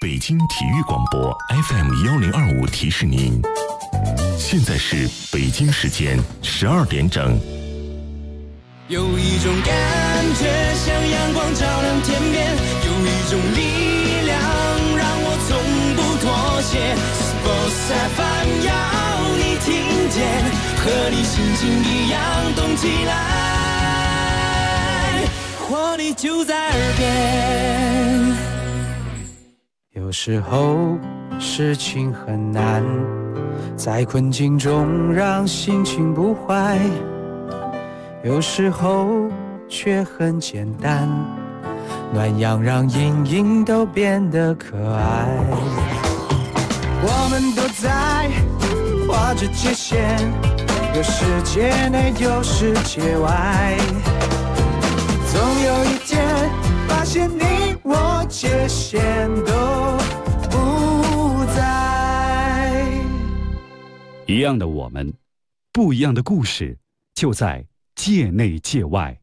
北京体育广播 FM1025提示您，现在是北京时间12点整。 有一种感觉像阳光照亮天边，有一种力量让我从不妥协。Sports FM 要你听见，和你心情一样动起来，活力就在耳边。 有时候事情很难，在困境中让心情不坏，有时候却很简单，暖阳让阴影都变得可爱。我们都在画着界限，有世界内有世界外，总有一天发现你我界限都不在。 一样的我们，不一样的故事，就在界内界外。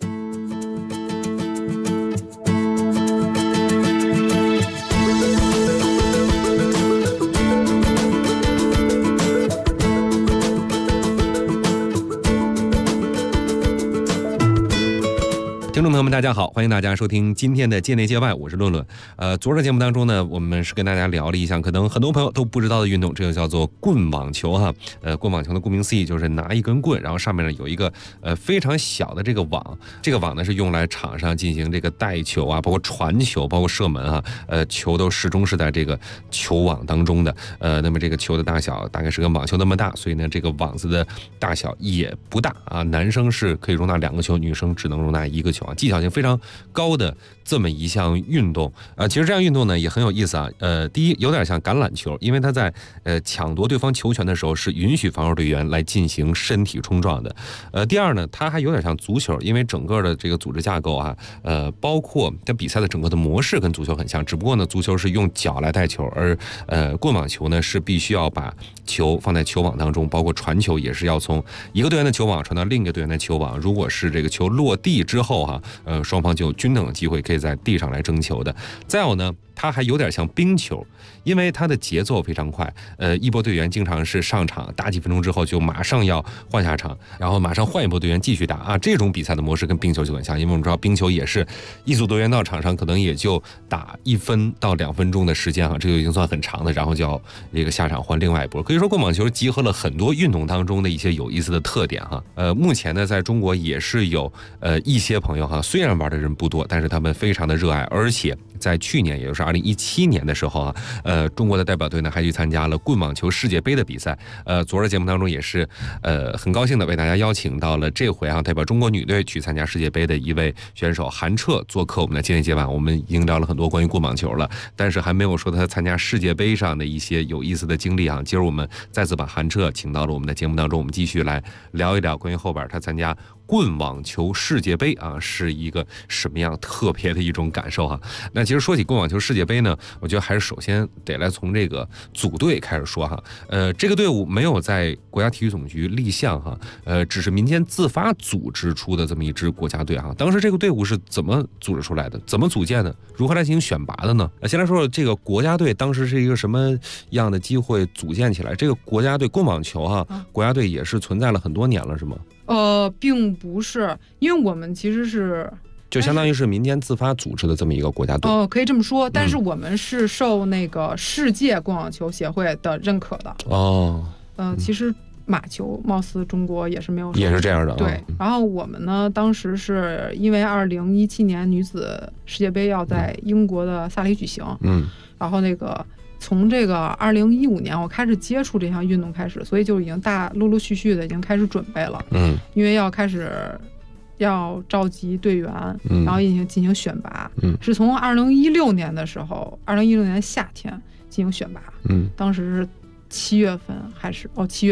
听众朋友们大家好，欢迎大家收听今天的界内界外，我是论论。昨儿的节目当中呢，我们是跟大家聊了一项可能很多朋友都不知道的运动，这个叫做棍网球哈。棍网球的顾名思义就是拿一根棍，然后上面呢有一个非常小的这个网，这个网呢是用来场上进行这个带球啊，包括传球，包括射门啊，球都始终是在这个球网当中的。那么这个球的大小大概是跟网球那么大，所以呢这个网子的大小也不大啊。男生是可以容纳2个球，女生只能容纳1个球啊。技巧性非常高的这么一项运动其实这项运动呢也很有意思啊。第一有点像橄榄球，因为它在抢夺对方球权的时候是允许防守队员来进行身体冲撞的。第二呢，它还有点像足球，因为整个的这个组织架构啊，包括它比赛的整个的模式跟足球很像，只不过呢足球是用脚来带球，而棍网球呢是必须要把球放在球网当中，包括传球也是要从一个队员的球网传到另一个队员的球网。如果是这个球落地之后双方就有均等的机会可以在地上来争球的。再有呢，它还有点像冰球，因为它的节奏非常快。一波队员经常是上场打几分钟之后就马上要换下场，然后马上换一波队员继续打啊。这种比赛的模式跟冰球就很像，因为我们知道冰球也是一组队员到场上可能也就打1分到2分钟的时间这就已经算很长的，然后就要这个下场换另外一波。可以说棍网球集合了很多运动当中的一些有意思的特点目前呢在中国也是有一些朋友虽然玩的人不多，但是他们非常的热爱，而且在去年也就是2017年的时候中国的代表队呢还去参加了棍网球世界杯的比赛。昨儿的节目当中也是很高兴的为大家邀请到了这回代表中国女队去参加世界杯的一位选手韩澈做客我们的界内界外。我们已经聊了很多关于棍网球了，但是还没有说他参加世界杯上的一些有意思的经历今儿我们再次把韩澈请到了我们的节目当中，我们继续来聊一聊关于后边他参加棍网球世界杯是一个什么样特别的一种感受那其实说起棍网球世界杯呢，我觉得还是首先得来从这个组队开始说这个队伍没有在国家体育总局立项只是民间自发组织出的这么一支国家队当时这个队伍是怎么组织出来的？怎么组建的？如何来进行选拔的呢？先来说说这个国家队当时是一个什么样的机会组建起来？这个国家队棍网球国家队也是存在了很多年了，是吗？ 并不是，因为我们其实是就相当于是民间自发组织的这么一个国家队可以这么说，但是我们是受那个世界棍网球协会的认可的其实马球貌似中国也是没有， 也是这样的对。然后我们呢当时是因为2017年女子世界杯要在英国的萨里举行然后那个从这个2015年我开始接触这项运动开始，所以就已经陆陆续续的已经开始准备了因为要开始要召集队员然后进行选拔是从2016年的时候，2016年夏天进行选拔当时是7月份还是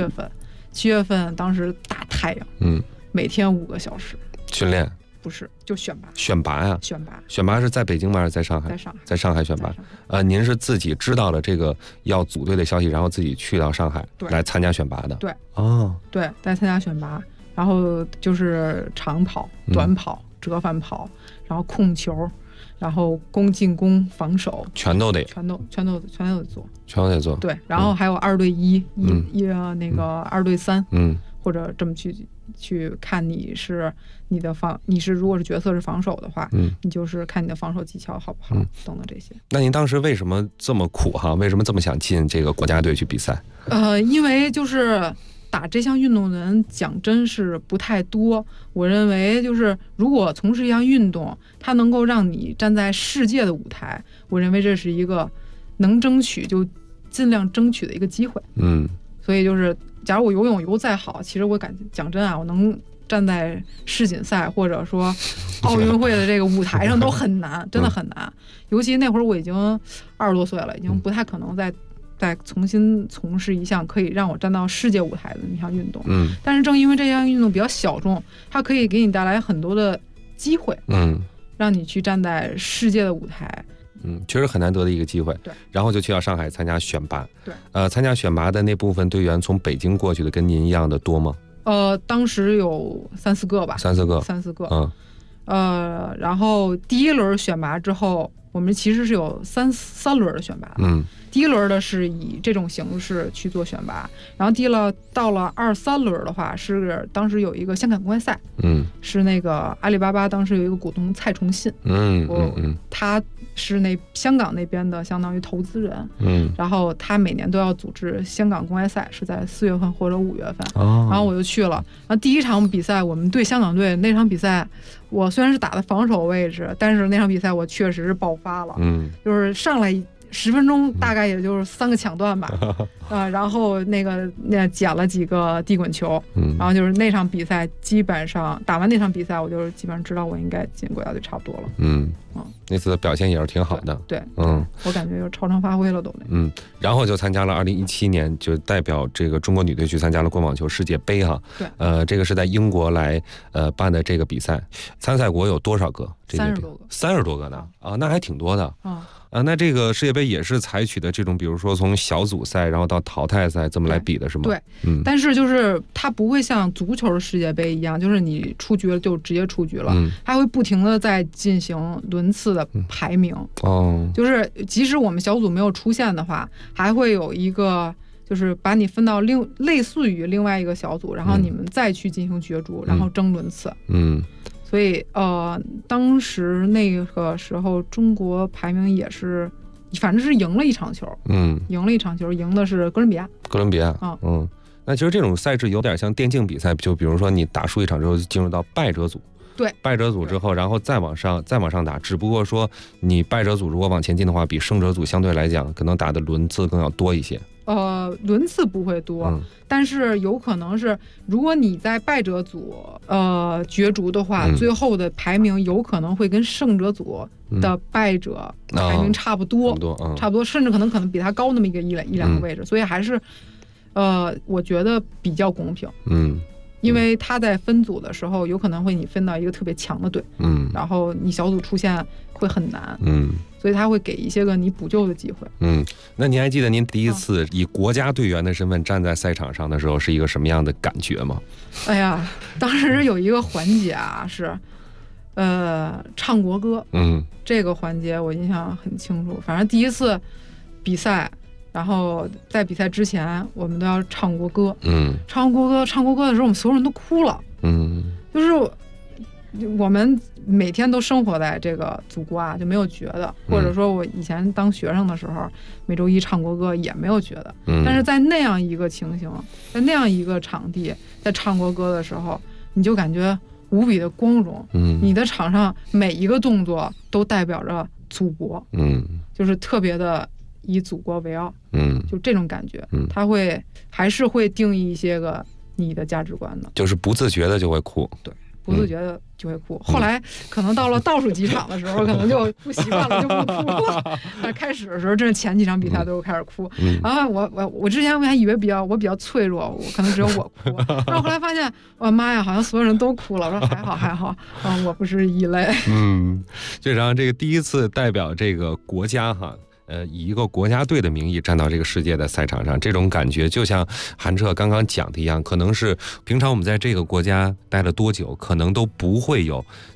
7月份当时大太阳每天5个小时训练， 不是就选拔选拔是在北京吗？还是在上海？在上海选拔您是自己知道了这个要组队的消息，然后自己去到上海来参加选拔的？ 对对，来参加选拔，然后就是长跑、短跑、折返跑，然后控球， 然后攻、进攻、防守全都得做。对，然后还有2对1，那个2对3，或者这么去看你是如果是角色是防守的话，你就是看你的防守技巧好不好，等等这些。 那您当时为什么这么苦哈？为什么这么想进这个国家队去比赛？ 因为就是打这项运动的人讲真是不太多。我认为就是如果从事一项运动，它能够让你站在世界的舞台，我认为这是一个能争取就尽量争取的一个机会。所以就是假如我游泳游再好，其实我讲真啊，我能站在世锦赛或者说奥运会的这个舞台上都很难，真的很难。尤其那会儿我已经20多岁了，已经不太可能再重新从事一项可以让我站到世界舞台的一项运动。但是正因为这项运动比较小众，它可以给你带来很多的机会，让你去站在世界的舞台。 确实很难得的一个机会。 对， 然后就去到上海参加选拔。 对， 参加选拔的那部分队员从北京过去的跟您一样的多吗？ 当时有3-4个吧。3-4个。然后第1轮选拔之后，我们其实是有三轮的选拔。第1轮的是以这种形式去做选拔，然后到了2、3轮的话，是当时有一个香港公开赛。是那个阿里巴巴当时有一个股东蔡崇信。他是香港那边的相当于投资人。然后他每年都要组织香港公开赛，是在4月份或者5月份。然后我就去了。然后第1场比赛我们对香港队那场比赛，我虽然是打的防守位置，但是那场比赛我确实是爆发了。就是上来10分钟大概也就是3个抢断吧。然后那捡了几个地滚球。然后就是那场比赛基本上打完那场比赛，我就是基本上知道我应该进国家队差不多了。那次的表现也是挺好的。 对，我感觉就超常发挥了都。 然后就参加了2017年，就代表这个中国女队去参加了棍网球世界杯哈。 对， 这个是在英国来办的这个比赛，参赛国有多少个？30多个呢？那还挺多的。那这个世界杯也是采取的这种，比如说从小组赛然后到淘汰赛这么来比的是吗？ 对，但是就是它不会像足球的世界杯一样，就是你出局了就直接出局了，它会不停的在进行轮次的排名。就是即使我们小组没有出现的话，还会有一个就是把你分到类似于另外一个小组，然后你们再去进行角逐，然后争轮次。所以当时那个时候中国排名也是，反正是赢了一场球。赢的是哥伦比亚。那其实这种赛制有点像电竞比赛，就比如说你打输一场之后就进入到败者组。对， 败者组之后，然后再往上打，只不过说你败者组如果往前进的话，比胜者组相对来讲可能打的轮次更要多一些。 轮次不会多，但是有可能是如果你在败者组角逐的话，最后的排名有可能会跟胜者组的败者排名差不多，甚至可能比他高那么一两个位置，所以还是我觉得比较公平。因为他在分组的时候有可能会你分到一个特别强的队，然后你小组出现会很难，所以他会给一些个你补救的机会。 那您还记得您第一次以国家队员的身份站在赛场上的时候是一个什么样的感觉吗？ 哎呀，当时有一个环节啊，是唱国歌。这个环节我印象很清楚，反正第一次比赛，然后在比赛之前我们都要唱国歌。唱国歌的时候我们所有人都哭了。就是我们每天都生活在这个祖国啊，就没有觉得，或者说我以前当学生的时候每周一唱国歌也没有觉得。但是在那样一个情形，在那样一个场地，在唱国歌的时候，你就感觉无比的光荣。你的场上每一个动作都代表着祖国。就是特别的以祖国为傲。就这种感觉，它还是会定义一些个你的价值观的， 就是不自觉的就会哭。 对，不自觉的就会哭。后来可能到了倒数几场的时候，可能就不习惯了，就不哭了。开始的时候，真是前几场比赛都开始哭。然后我之前还以为我比较脆弱，我可能只有我哭。然后后来发现，我妈呀，好像所有人都哭了。我说还好，我不是异类。 就然后这个第一次代表这个国家哈。以一个国家队的名义站到这个世界的赛场上，这种感觉就像韩澈刚刚讲的一样，可能是平常我们在这个国家待了多久，可能都不会有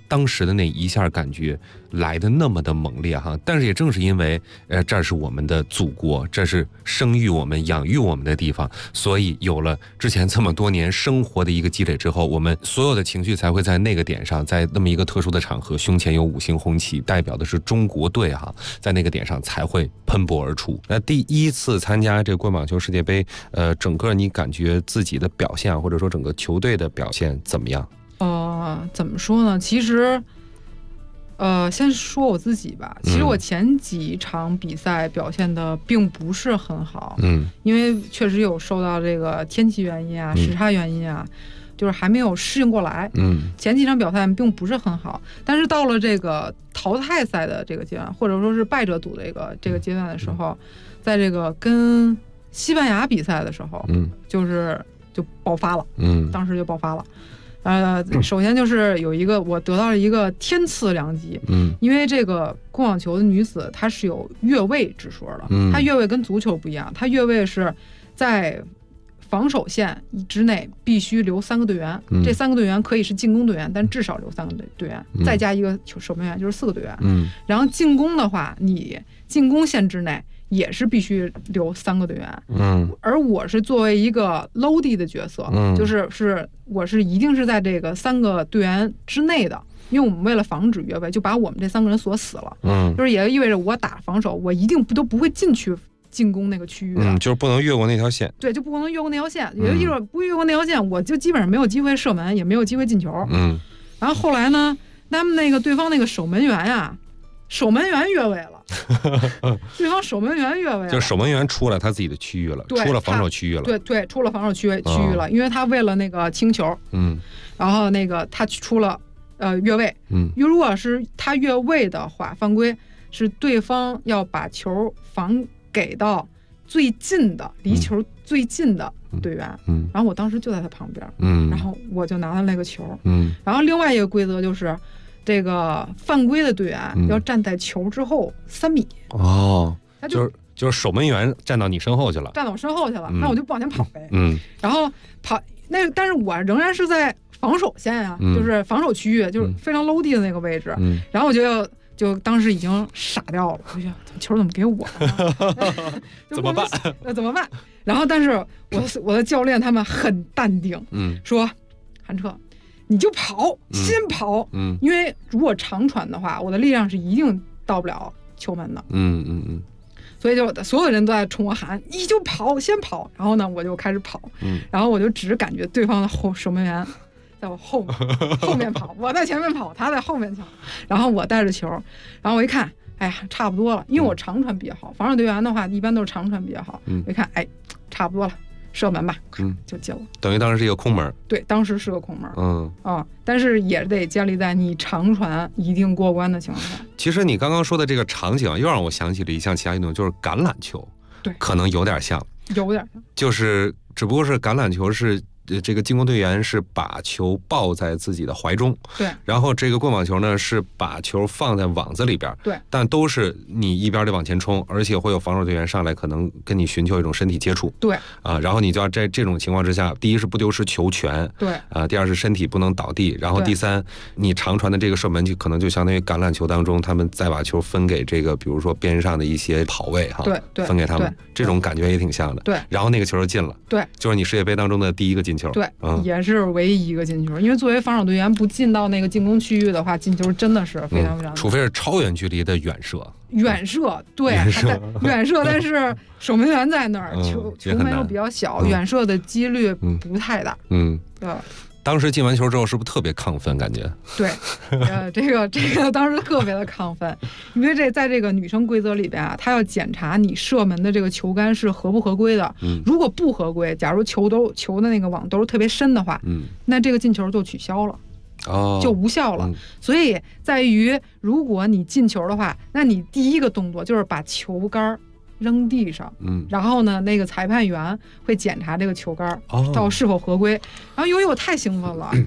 当时的那一下感觉来的那么的猛烈哈。但是也正是因为这是我们的祖国，这是生育我们养育我们的地方，所以有了之前这么多年生活的一个积累之后，我们所有的情绪才会在那个点上，在那么一个特殊的场合，胸前有5星红旗，代表的是中国队哈，在那个点上才会喷薄而出。那第一次参加这个棍网球世界杯，整个你感觉自己的表现，或者说整个球队的表现怎么样？ 怎么说呢？其实，先说我自己吧。其实我前几场比赛表现的并不是很好，因为确实有受到这个天气原因啊、时差原因啊，就是还没有适应过来。前几场表现并不是很好，但是到了这个淘汰赛的这个阶段，或者说是败者组的这个阶段的时候，在这个跟西班牙比赛的时候，就爆发了，当时就爆发了。首先就是我得到了一个天赐良机，因为这个棍网球的女子她是有越位之说的，她越位跟足球不一样，她越位是在防守线之内必须留3个队员，这3个队员可以是进攻队员，但至少留3个队员，再加一个守门员，就是4个队员。然后进攻的话，你进攻线之内也是必须留3个队员。而我是作为一个 loadie 的角色，我是一定是在这个3个队员之内的，因为我们为了防止越位，就把我们这3个人锁死了。就是也意味着我打防守，我一定都不会进去进攻那个区域的， 就是不能越过那条线。对， 就不能越过那条线。也就意味着不越过那条线，我就基本上没有机会射门，也没有机会进球。然后后来呢，他们对方那个守门员呀，守门员越位了。对方守门员越位了， 就是守门员出了他自己的区域了，出了防守区域了。 对，出了防守区域了，因为他为了那个清球，然后他出了越位。如果是他越位的话，犯规是对方要把球防给到最近的离球最近的队员。然后我当时就在他旁边，然后我就拿了那个球。然后另外一个规则就是，这个犯规的队员要站在球之后3米。 就是守门员站到你身后去了， 站到我身后去了，那我就不往前跑呗。然后跑但是我仍然是在防守线啊，就是防守区域，就是非常 low 地的那个位置。然后我就当时已经傻掉了，我觉得球怎么给我了？ 怎么办？ 怎么办？然后但是我的教练他们很淡定，说韩彻，你就跑，先跑，因为如果长传的话，我的力量是一定到不了球门的。所以就所有人都在冲我喊，你就跑，先跑。然后呢，我就开始跑，然后我就只感觉对方的守门员在我后面跑，我在前面跑，他在后面跑，然后我带着球，然后我一看，哎呀，差不多了，因为我长传比较好，防守队员的话一般都是长传比较好。我一看，哎，差不多了，射门吧，就进了。等于当时是一个空门。 对，当时是个空门。但是也得建立在你长传一定过关的情况下。 其实你刚刚说的这个场景又让我想起了一项其他运动，就是橄榄球。 对， 可能有点像，就是只不过是橄榄球是这个进攻队员是把球抱在自己的怀中， 对， 然后这个棍网球呢是把球放在网子里边， 对， 但都是你一边得往前冲，而且会有防守队员上来可能跟你寻求一种身体接触， 对， 然后你就要在这种情况之下，第一是不丢失球权， 对， 第二是身体不能倒地，然后第三，你长传的这个射门就可能就相当于橄榄球当中他们再把球分给这个比如说边上的一些跑位哈， 对， 分给他们，这种感觉也挺像的， 对， 然后那个球就进了， 对， 就是你世界杯当中的第一个进球， 对，也是唯一一个进球，因为作为防守队员不进到那个进攻区域的话，进球真的是非常非常， 除非是超远距离的远射， 对，远射，但是守门员在那儿，球门又比较小，远射的几率不太大， 当时进完球之后是不是特别亢奋？感觉对，这个当时特别的亢奋，因为在这个女生规则里边啊，她要检查你射门的这个球杆是合不合规的。如果不合规，假如球的那个网都是特别深的话，那这个进球就取消了，就无效了。所以在于，如果你进球的话，那你第一个动作就是把球杆扔地上，然后呢，那个裁判员会检查这个球杆到是否合规。然后由于我太兴奋了，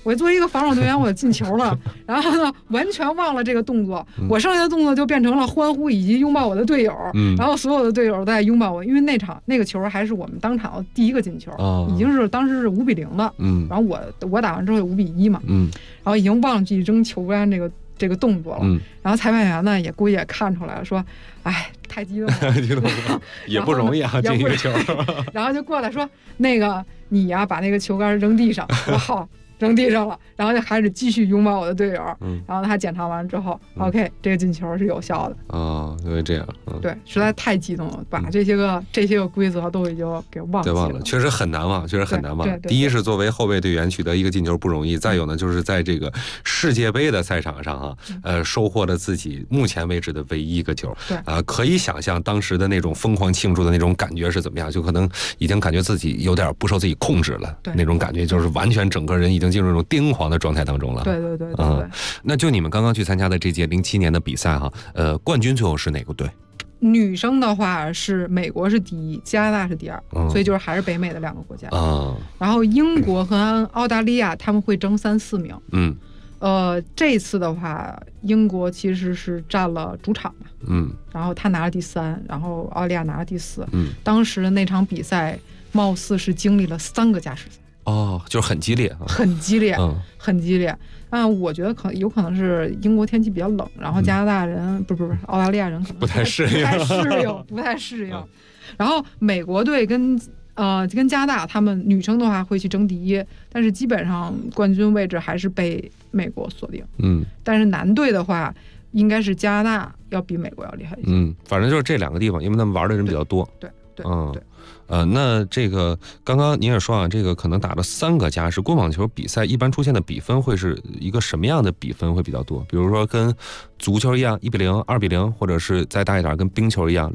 我作为一个防守队员，我进球了，然后呢，完全忘了这个动作，我剩下的动作就变成了欢呼以及拥抱我的队友，然后所有的队友都在拥抱我，因为那个球还是我们当场第一个进球，已经是当时是5-0了，然后我打完之后有5-1嘛，然后已经忘记扔球杆这个动作了，然后裁判员呢也估计也看出来了，说，哎，太激动了， 也不容易啊，进一个球， 然后就过来说，那个你呀，把那个球杆扔地上，我好。扔地上了，然后就开始继续拥抱我的队友，然后他检查完之后，OK， 这个进球是有效的因为这样， 对，实在太激动了，把这些个规则都已经给忘记了， 确实很难忘，确实很难忘。第一是作为后卫队员取得一个进球不容易，再有呢就是在这个世界杯的赛场上收获了自己目前为止的唯一一个球， 对， 可以想象当时的那种疯狂庆祝的那种感觉是怎么样，就可能已经感觉自己有点不受自己控制了，那种感觉就是完全整个人已经进入那种癫狂的状态当中了。 对， 那就你们刚刚去参加的这届07年的比赛冠军最后是哪个队？ 女生的话是美国是第一，加拿大是第二，所以就是还是北美的2个国家。然后英国和澳大利亚他们会争3、4名。这次的话，英国其实是占了主场嘛，然后他拿了第3，然后澳大利亚拿了第4。当时的那场比赛貌似是经历了3个加时赛。 就是很激烈， 很激烈，很激烈。我觉得有可能是英国天气比较冷，然后加拿大人不是澳大利亚人可能不太适应， 不太适应。然后美国队跟加拿大他们女生的话会去争第一，但是基本上冠军位置还是被美国锁定。但是男队的话，应该是加拿大要比美国要厉害一些。 反正就是这2个地方，因为他们玩的人比较多。 对。 那这个刚刚您也说啊，这个可能打了3个加时，棍网球比赛一般出现的比分会是一个什么样的比分会比较多？比如说跟足球一样1-0、2-0，或者是再大一点跟冰球一样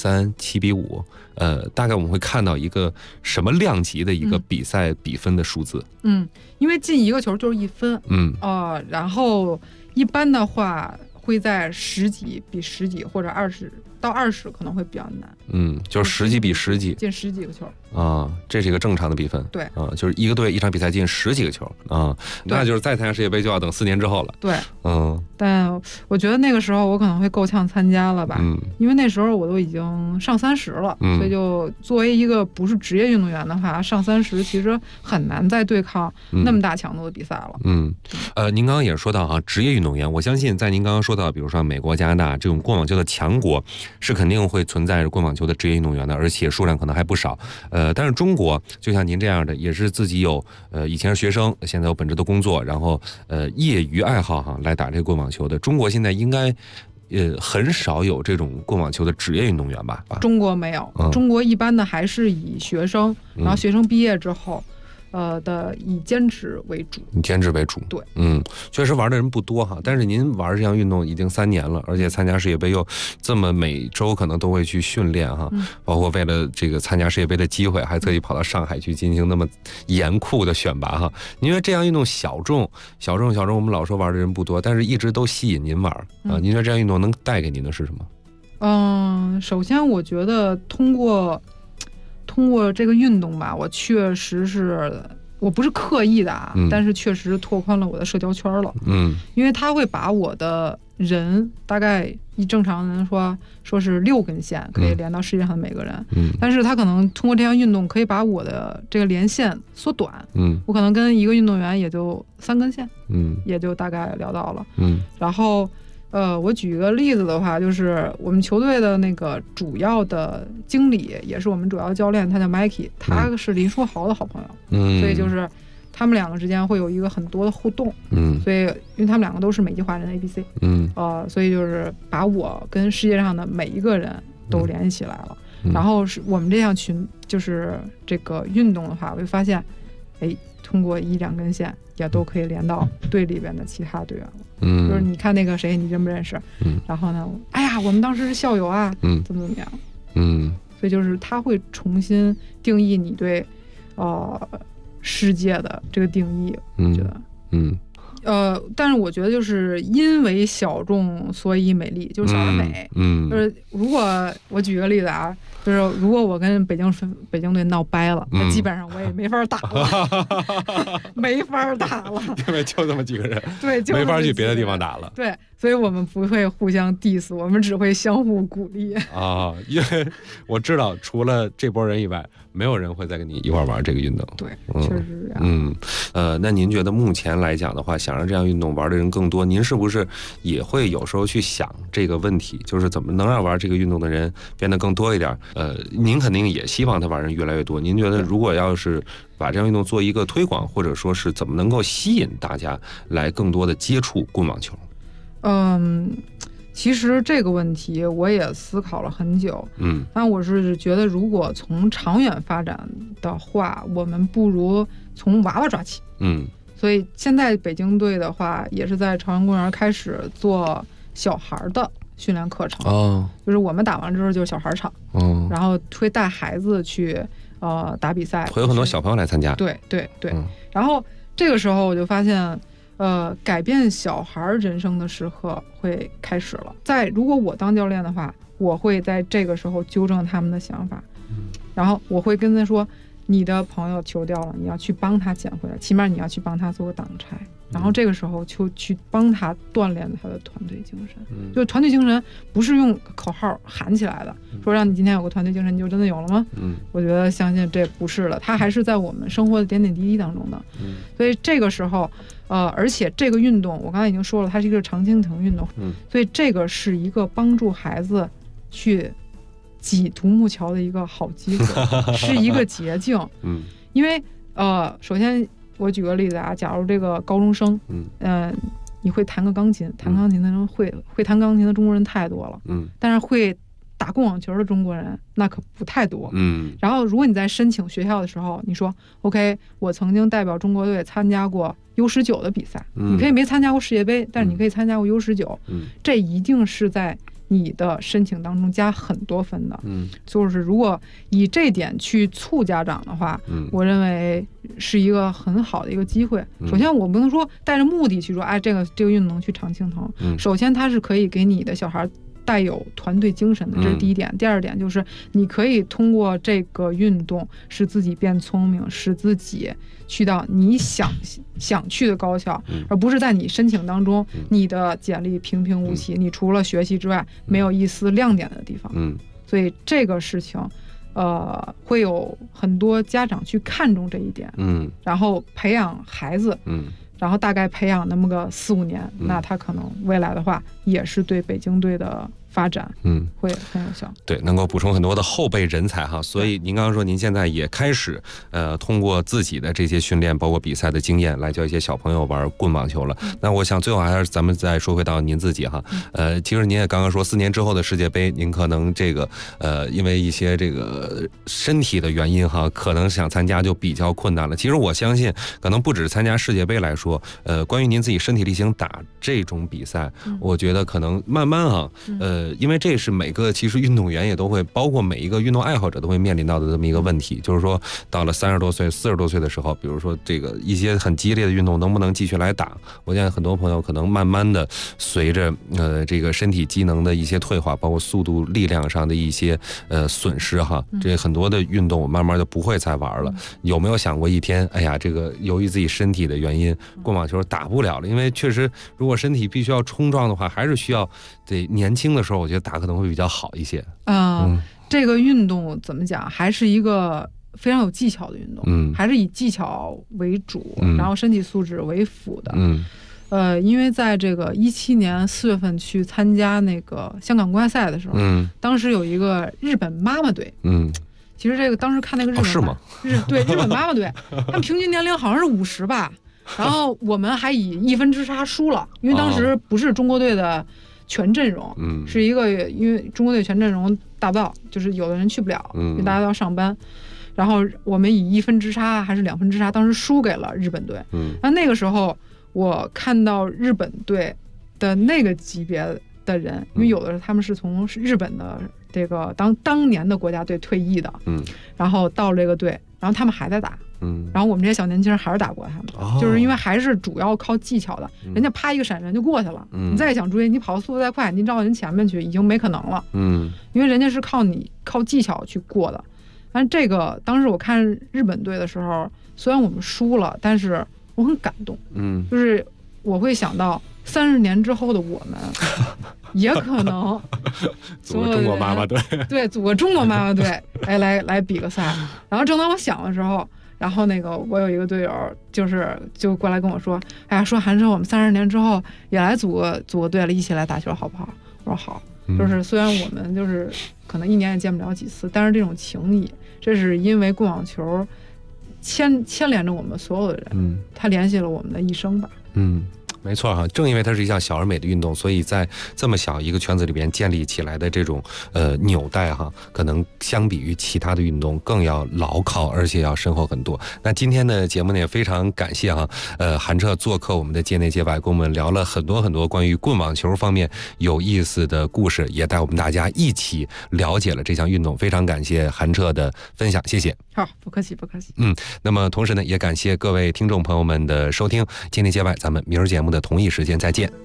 6-3、7-5。大概我们会看到一个什么量级的一个比赛比分的数字？ 因为进一个球就是1分。然后一般的话会在10几比10几或者20到20可能会比较难。 就是10几比10几， 进10几个球这是一个正常的比分。 对就是一个队一场比赛进10几个球那就是再参加世界杯就要等4年之后了。 对，但我觉得那个时候我可能会够呛参加了吧，因为那时候我都已经上30了，所以就作为一个不是职业运动员的话，上30其实很难再对抗那么大强度的比赛了。 您刚刚也说到职业运动员，我相信在您刚刚说到，比如说美国、加拿大这种棍网球的强国，是肯定会存在棍网球的职业运动员的，而且数量可能还不少。但是中国就像您这样的，也是自己有以前是学生，现在有本职的工作，然后业余爱好来打这个棍网球的。中国现在应该很少有这种棍网球的职业运动员吧？ 中国没有，中国一般的还是以学生，然后学生毕业之后。以兼职为主，对， 确实玩的人不多哈。但是您玩这项运动已经3年了，而且参加世界杯又这么每周可能都会去训练哈，包括为了这个参加世界杯的机会，还特意跑到上海去进行那么严酷的选拔哈。您觉得这项运动小众，我们老说玩的人不多，但是一直都吸引您玩啊。您觉得这项运动能带给您的是什么？首先我觉得通过这个运动吧，我确实是我不是刻意的但是确实拓宽了我的社交圈了。因为它会把我的人大概以正常人说是6根线可以连到世界上的每个人，但是他可能通过这项运动可以把我的这个连线缩短。我可能跟一个运动员也就3根线，也就大概聊到了。然后我举一个例子的话，就是我们球队的那个主要的经理，也是我们主要教练，他叫 Mikey， 他是林书豪的好朋友，所以就是他们2个之间会有一个很多的互动，所以因为他们2个都是美籍华人 ABC，所以就是把我跟世界上的每一个人都联系起来了。然后是我们这项群，就是这个运动的话，我会发现，通过1、2根线也都可以连到队里边的其他队员了。就是你看那个谁，你认不认识？然后呢，哎呀，我们当时是校友啊，怎么样？所以就是他会重新定义你对世界的这个定义，我觉得。 但是我觉得就是因为小众所以美丽，就是小而美。就是如果我举个例子啊，就是如果我跟北京队闹掰了，那基本上我也没法打了，没法打了， 因为就这么几个人， 对，就没法去别的地方打了。 对，所以我们不会互相 diss， 我们只会相互鼓励啊。因为我知道，除了这波人以外，没有人会再跟你一块玩这个运动。 对，确实是这样。 那您觉得目前来讲的话，想让这样运动玩的人更多，您是不是也会有时候去想这个问题，就是怎么能让玩这个运动的人变得更多一点？您肯定也希望他玩人越来越多。您觉得如果要是把这样运动做一个推广，或者说是怎么能够吸引大家来更多的接触棍网球？ 其实这个问题我也思考了很久，但我是觉得如果从长远发展的话，我们不如从娃娃抓起。所以现在北京队的话，也是在朝阳公园开始做小孩的训练课程。就是我们打完之后就是小孩场，然后会带孩子去打比赛， 会有很多小朋友来参加。 对。然后这个时候我就发现。改变小孩人生的时刻会开始了。如果我当教练的话，我会在这个时候纠正他们的想法，然后我会跟他说，你的朋友球掉了，你要去帮他捡回来，起码你要去帮他做个挡拆，然后这个时候就去帮他锻炼他的团队精神。就团队精神不是用口号喊起来的，说让你今天有个团队精神你就真的有了吗？我觉得相信这不是了，它还是在我们生活的点点滴滴当中的。所以这个时候而且这个运动我刚才已经说了，它是一个常青藤运动，所以这个是一个帮助孩子去挤独木桥的一个好机会，是一个捷径。因为首先我举个例子啊，假如这个高中生，你会弹个钢琴，弹钢琴的人会弹钢琴的中国人太多了，但是会打棍网球的中国人那可不太多。然后如果你在申请学校的时候，你说 OK， 我曾经代表中国队参加过 U19 的比赛，你可以没参加过世界杯，但是你可以参加过 U19，这一定是在你的申请当中加很多分的。就是如果以这点去促家长的话，我认为是一个很好的一个机会。首先我不能说带着目的去说，这个运动能去常青藤，首先它是可以给你的小孩带有团队精神的，这是第一点。第二点就是你可以通过这个运动使自己变聪明，使自己去到你想去的高校，而不是在你申请当中你的简历平平无奇，你除了学习之外没有一丝亮点的地方。所以这个事情会有很多家长去看重这一点，然后培养孩子，然后大概培养那么个4-5年，那他可能未来的话也是对北京队的发展会很有效。 对，能够补充很多的后备人才哈。所以您刚刚说您现在也开始通过自己的这些训练包括比赛的经验来教一些小朋友玩棍网球了。那我想最后还是咱们再说回到您自己哈。其实您也刚刚说4年之后的世界杯，您可能这个因为一些这个身体的原因哈，可能想参加就比较困难了。其实我相信可能不止参加世界杯来说，关于您自己身体力行打这种比赛，我觉得可能慢慢啊因为这是每个其实运动员也都会，包括每一个运动爱好者都会面临到的这么一个问题，就是说到了30多岁、40多岁的时候，比如说这个一些很激烈的运动能不能继续来打？我见很多朋友可能慢慢的随着这个身体机能的一些退化，包括速度、力量上的一些损失哈，这很多的运动我慢慢就不会再玩了。有没有想过一天，哎呀，这个由于自己身体的原因，棍网球打不了了？因为确实，如果身体必须要冲撞的话，还是需要得年轻的时候，我觉得打可能会比较好一些。 这个运动怎么讲，还是一个非常有技巧的运动，还是以技巧为主，然后身体素质为辅的。因为在这个17年4月份去参加那个香港公开赛的时候，当时有一个日本妈妈队，其实这个当时看那个日本是吗？ 对，日本妈妈队，他们平均年龄好像是50吧，然后我们还以1分之差输了，因为当时不是中国队的全阵容，是一个因为中国队全阵容达不到，就是有的人去不了，因为大家都要上班，然后我们以1分之差还是2分之差，当时输给了日本队。那个时候我看到日本队的那个级别的人，因为有的他们是从日本的这个当年的国家队退役的，然后到这个队， 然后他们还在打。然后我们这些小年轻人还是打不过他们，就是因为还是主要靠技巧的，人家啪一个闪人就过去了，你再想追，你跑的速度再快，你绕到人前面去已经没可能了，因为人家是靠技巧去过的。但这个当时我看日本队的时候，虽然我们输了，但是我很感动，就是我会想到30年之后的我们，也可能组个中国妈妈队， 对，组个中国妈妈队，来比个赛。然后正当我想的时候，然后我有一个队友就过来跟我说，哎呀，说韩生，我们30年之后也来组个队了，一起来打球好不好？我说好。就是虽然我们就是可能1年也见不了几次，但是这种情谊，这是因为棍网球牵连着我们所有的人，它联系了我们的一生吧。 没错哈，正因为它是一项小而美的运动，所以在这么小一个圈子里边建立起来的这种纽带哈，可能相比于其他的运动更要牢靠，而且要深厚很多。那今天的节目呢也非常感谢哈，韩彻做客我们的界内界外，跟我们聊了很多关于棍网球方面有意思的故事，也带我们大家一起了解了这项运动。非常感谢韩彻的分享，谢谢。 好，不客气不客气。 那么同时呢，也感谢各位听众朋友们的收听，界内界外，咱们明儿节目的同一时间再见。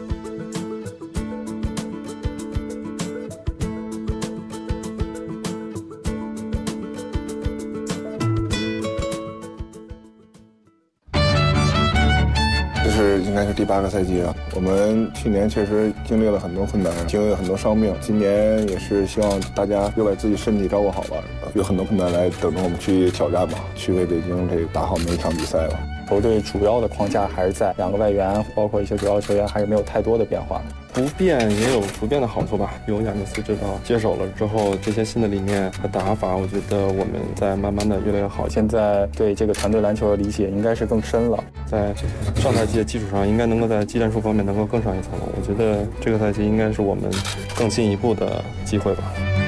应该是第8个赛季了。我们去年确实经历了很多困难，经历了很多伤病。今年也是希望大家又把自己身体照顾好吧，有很多困难来等着我们去挑战吧，去为北京打好每一场比赛吧。 球队主要的框架还是在2个外援，包括一些主要球员，还是没有太多的变化。 不变也有不变的好处吧。有亚尼斯指导接手了之后，这些新的理念和打法，我觉得我们在慢慢的越来越好。 现在对这个团队篮球的理解应该是更深了， 在上赛季的基础上，应该能够在技战术方面能够更上一层楼。我觉得这个赛季应该是我们更进一步的机会吧。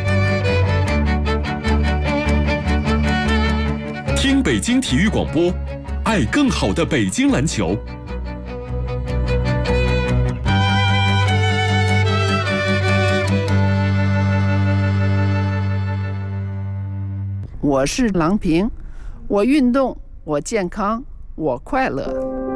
听北京体育广播，爱更好的北京篮球。 我是郎平，我运动，我健康，我快乐。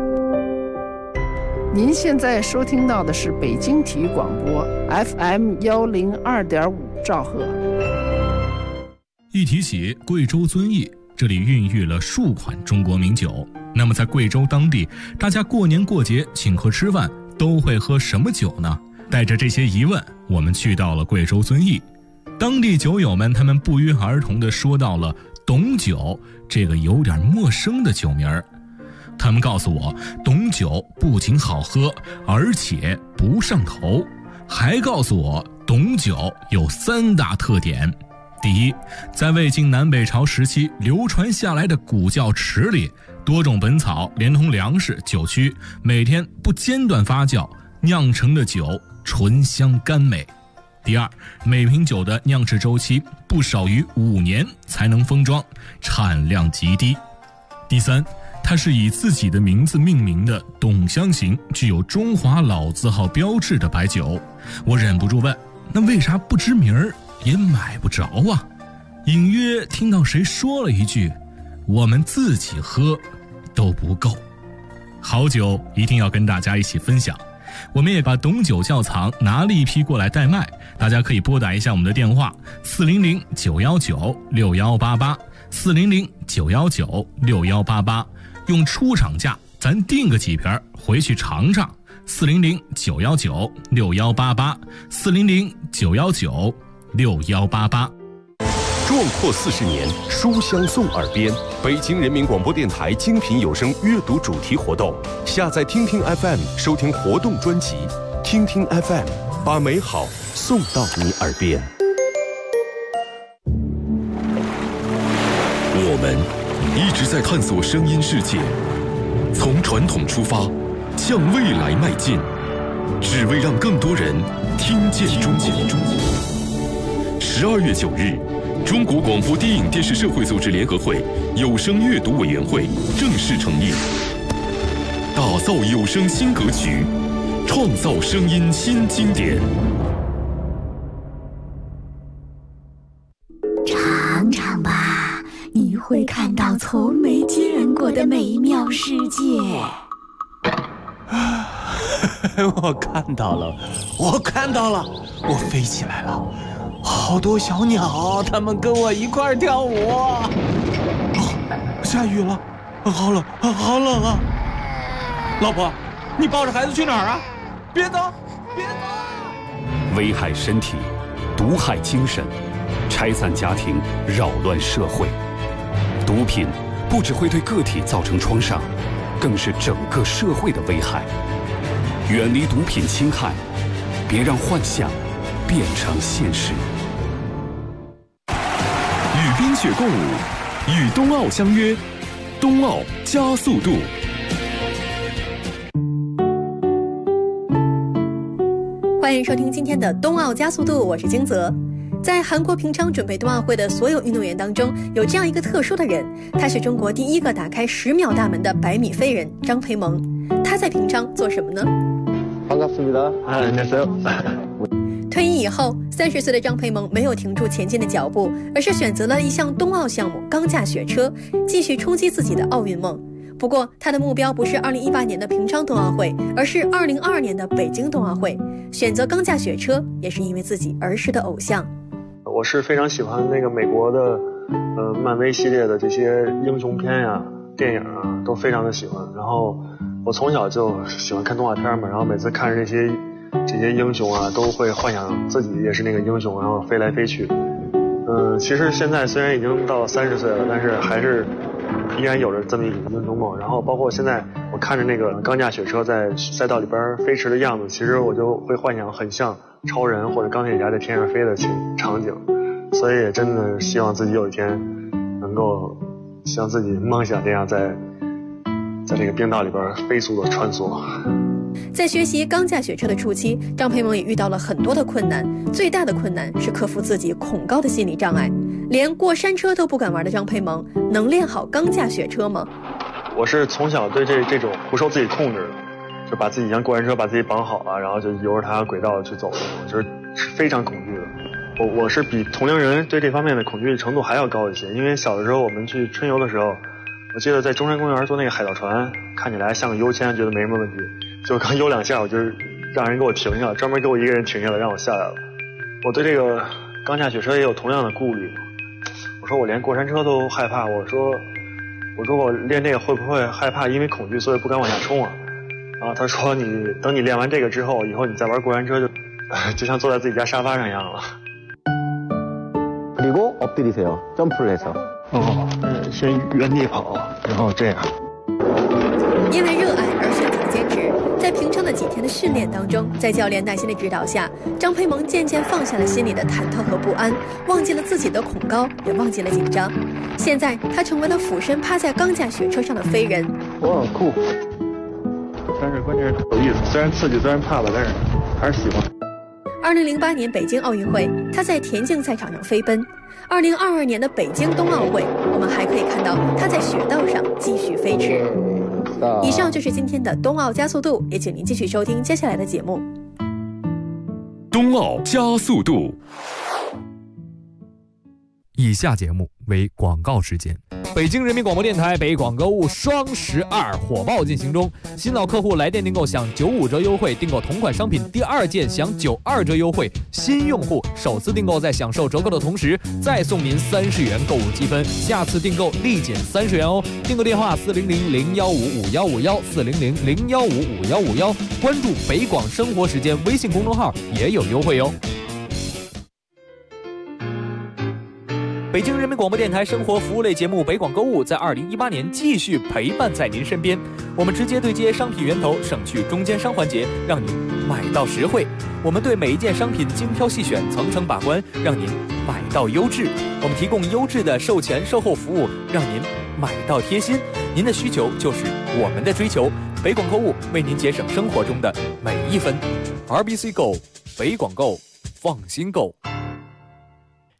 您现在收听到的是北京体育广播 FM102.5兆赫。 一提起贵州遵义，这里孕育了数款中国名酒。那么在贵州当地，大家过年过节请客吃饭都会喝什么酒呢？带着这些疑问，我们去到了贵州遵义。当地酒友们，他们不约而同地说到了董酒这个有点陌生的酒名儿。他们告诉我，董酒不仅好喝，而且不上头，还告诉我董酒有3大特点。第一，在魏晋南北朝时期流传下来的古窖池里，多种本草连同粮食、酒曲，每天不间断发酵酿成的酒醇香甘美。第二，每瓶酒的酿制周期不少于5年才能封装，产量极低。第三，它是以自己的名字命名的董香型，具有中华老字号标志的白酒。我忍不住问，那为啥不知名儿也买不着啊？隐约听到谁说了一句，我们自己喝都不够。好酒一定要跟大家一起分享。我们也把董酒窖藏拿了一批过来代卖，大家可以拨打一下我们的电话400-919-6188 400-919-6188，用出厂价咱订个几瓶回去尝尝。400-919-6188 400-919-6188。 壮阔40年，书香送耳边。北京人民广播电台精品有声阅读主题活动，下载听听 FM 收听活动专辑，听听 FM 把美好送到你耳边。我们一直在探索声音世界，从传统出发，向未来迈进，只为让更多人听见中国。12月9日。中国广播电影电视社会组织联合会有声阅读委员会正式成立，打造有声新格局，创造声音新经典。 尝尝吧，你会会看到从没见过的美妙世界。 我看到了，我飞起来了，好多小鸟，它们跟我一块跳舞。下雨了，好冷啊！老婆，你抱着孩子去哪儿啊？别走！ 危害身体，毒害精神，拆散家庭，扰乱社会。毒品不只会对个体造成创伤，更是整个社会的危害。远离毒品侵害，别让幻想变成现实。 与冰雪共舞，与冬奥相约，冬奥加速度。 欢迎收听今天的冬奥加速度，我是金泽。在韩国平昌准备冬奥会的所有运动员当中，有这样一个特殊的人，他是中国第一个打开10秒大门的100米飞人张培萌。他在平昌做什么呢？ 반갑습니다. 안녕하세요. 退役以后，30岁的张培萌没有停住前进的脚步，而是选择了一项冬奥项目钢架雪车，继续冲击自己的奥运梦。不过，他的目标不是2018年的平昌冬奥会，而是2022年的北京冬奥会。选择钢架雪车，也是因为自己儿时的偶像。 我是非常喜欢那个美国的，漫威系列的这些英雄片呀、电影啊，都非常的喜欢。然后我从小就喜欢看动画片嘛，然后每次看着这些英雄啊，都会幻想自己也是那个英雄，然后飞来飞去。其实现在虽然已经到30岁了，但是还是依然有着这么一种英雄梦。然后包括现在我看着那个钢架雪车在赛道里边飞驰的样子，其实我就会幻想很像超人或者钢铁侠在天上飞的场景。所以也真的希望自己有一天能够像自己梦想那样在这个冰道里边飞速的穿梭。 在学习钢架雪车的初期，张培萌也遇到了很多的困难，最大的困难是克服自己恐高的心理障碍。连过山车都不敢玩的张培萌，能练好钢架雪车吗？ 我是从小对这种不受自己控制的，就把自己像过山车把自己绑好了，然后就由着它轨道去走，就是非常恐惧的。我是比同龄人对这方面的恐惧程度还要高一些，因为小的时候我们去春游的时候，我记得在中山公园坐那个海盗船，看起来像个优签，觉得没什么问题，就刚游2下，我就让人给我停下了，专门给我一个人停下来让我下来了。我对这个钢架雪车也有同样的顾虑，我说我连过山车都害怕，我说我练这个会不会害怕因为恐惧所以不敢往下冲啊？然后他说等你练完这个之后，以后你再玩过山车就像坐在自己家沙发上一样了。 그리고 엎드리세요. 점프를 해서. 先原地跑，然后这样。 因为热爱而选择坚持，在平昌的几天的训练当中，在教练耐心的指导下，张培萌渐渐放下了心里的忐忑和不安，忘记了自己的恐高，也忘记了紧张。现在他成为了俯身趴在钢架雪车上的飞人。 哇，酷！但是关键是有意思，虽然刺激，虽然怕吧，但是还是喜欢。 2008年北京奥运会，他在田径赛场上飞奔。2022年的北京冬奥会，我们还可以看到他在雪道上继续飞驰。以上就是今天的冬奥加速度，也请您继续收听接下来的节目。 冬奥加速度。 以下节目为广告时间。北京人民广播电台北广购物双12火爆进行中，新老客户来电订购享95折优惠，订购同款商品第2件享92折优惠，新用户首次订购在享受折扣的同时再送您30元购物积分，下次订购立减30元哦。订购电话400-015-5151，400-015-5151，关注北广生活时间微信公众号也有优惠哦。北京人民广播电台生活服务类节目《北广购物》在2018年继续陪伴在您身边。我们直接对接商品源头，省去中间商环节，让您买到实惠。我们对每一件商品精挑细选，层层把关，让您买到优质。我们提供优质的售前售后服务，让您买到贴心。您的需求就是我们的追求。北广购物为您节省生活中的每一分。RBC Go， 北广购，放心购。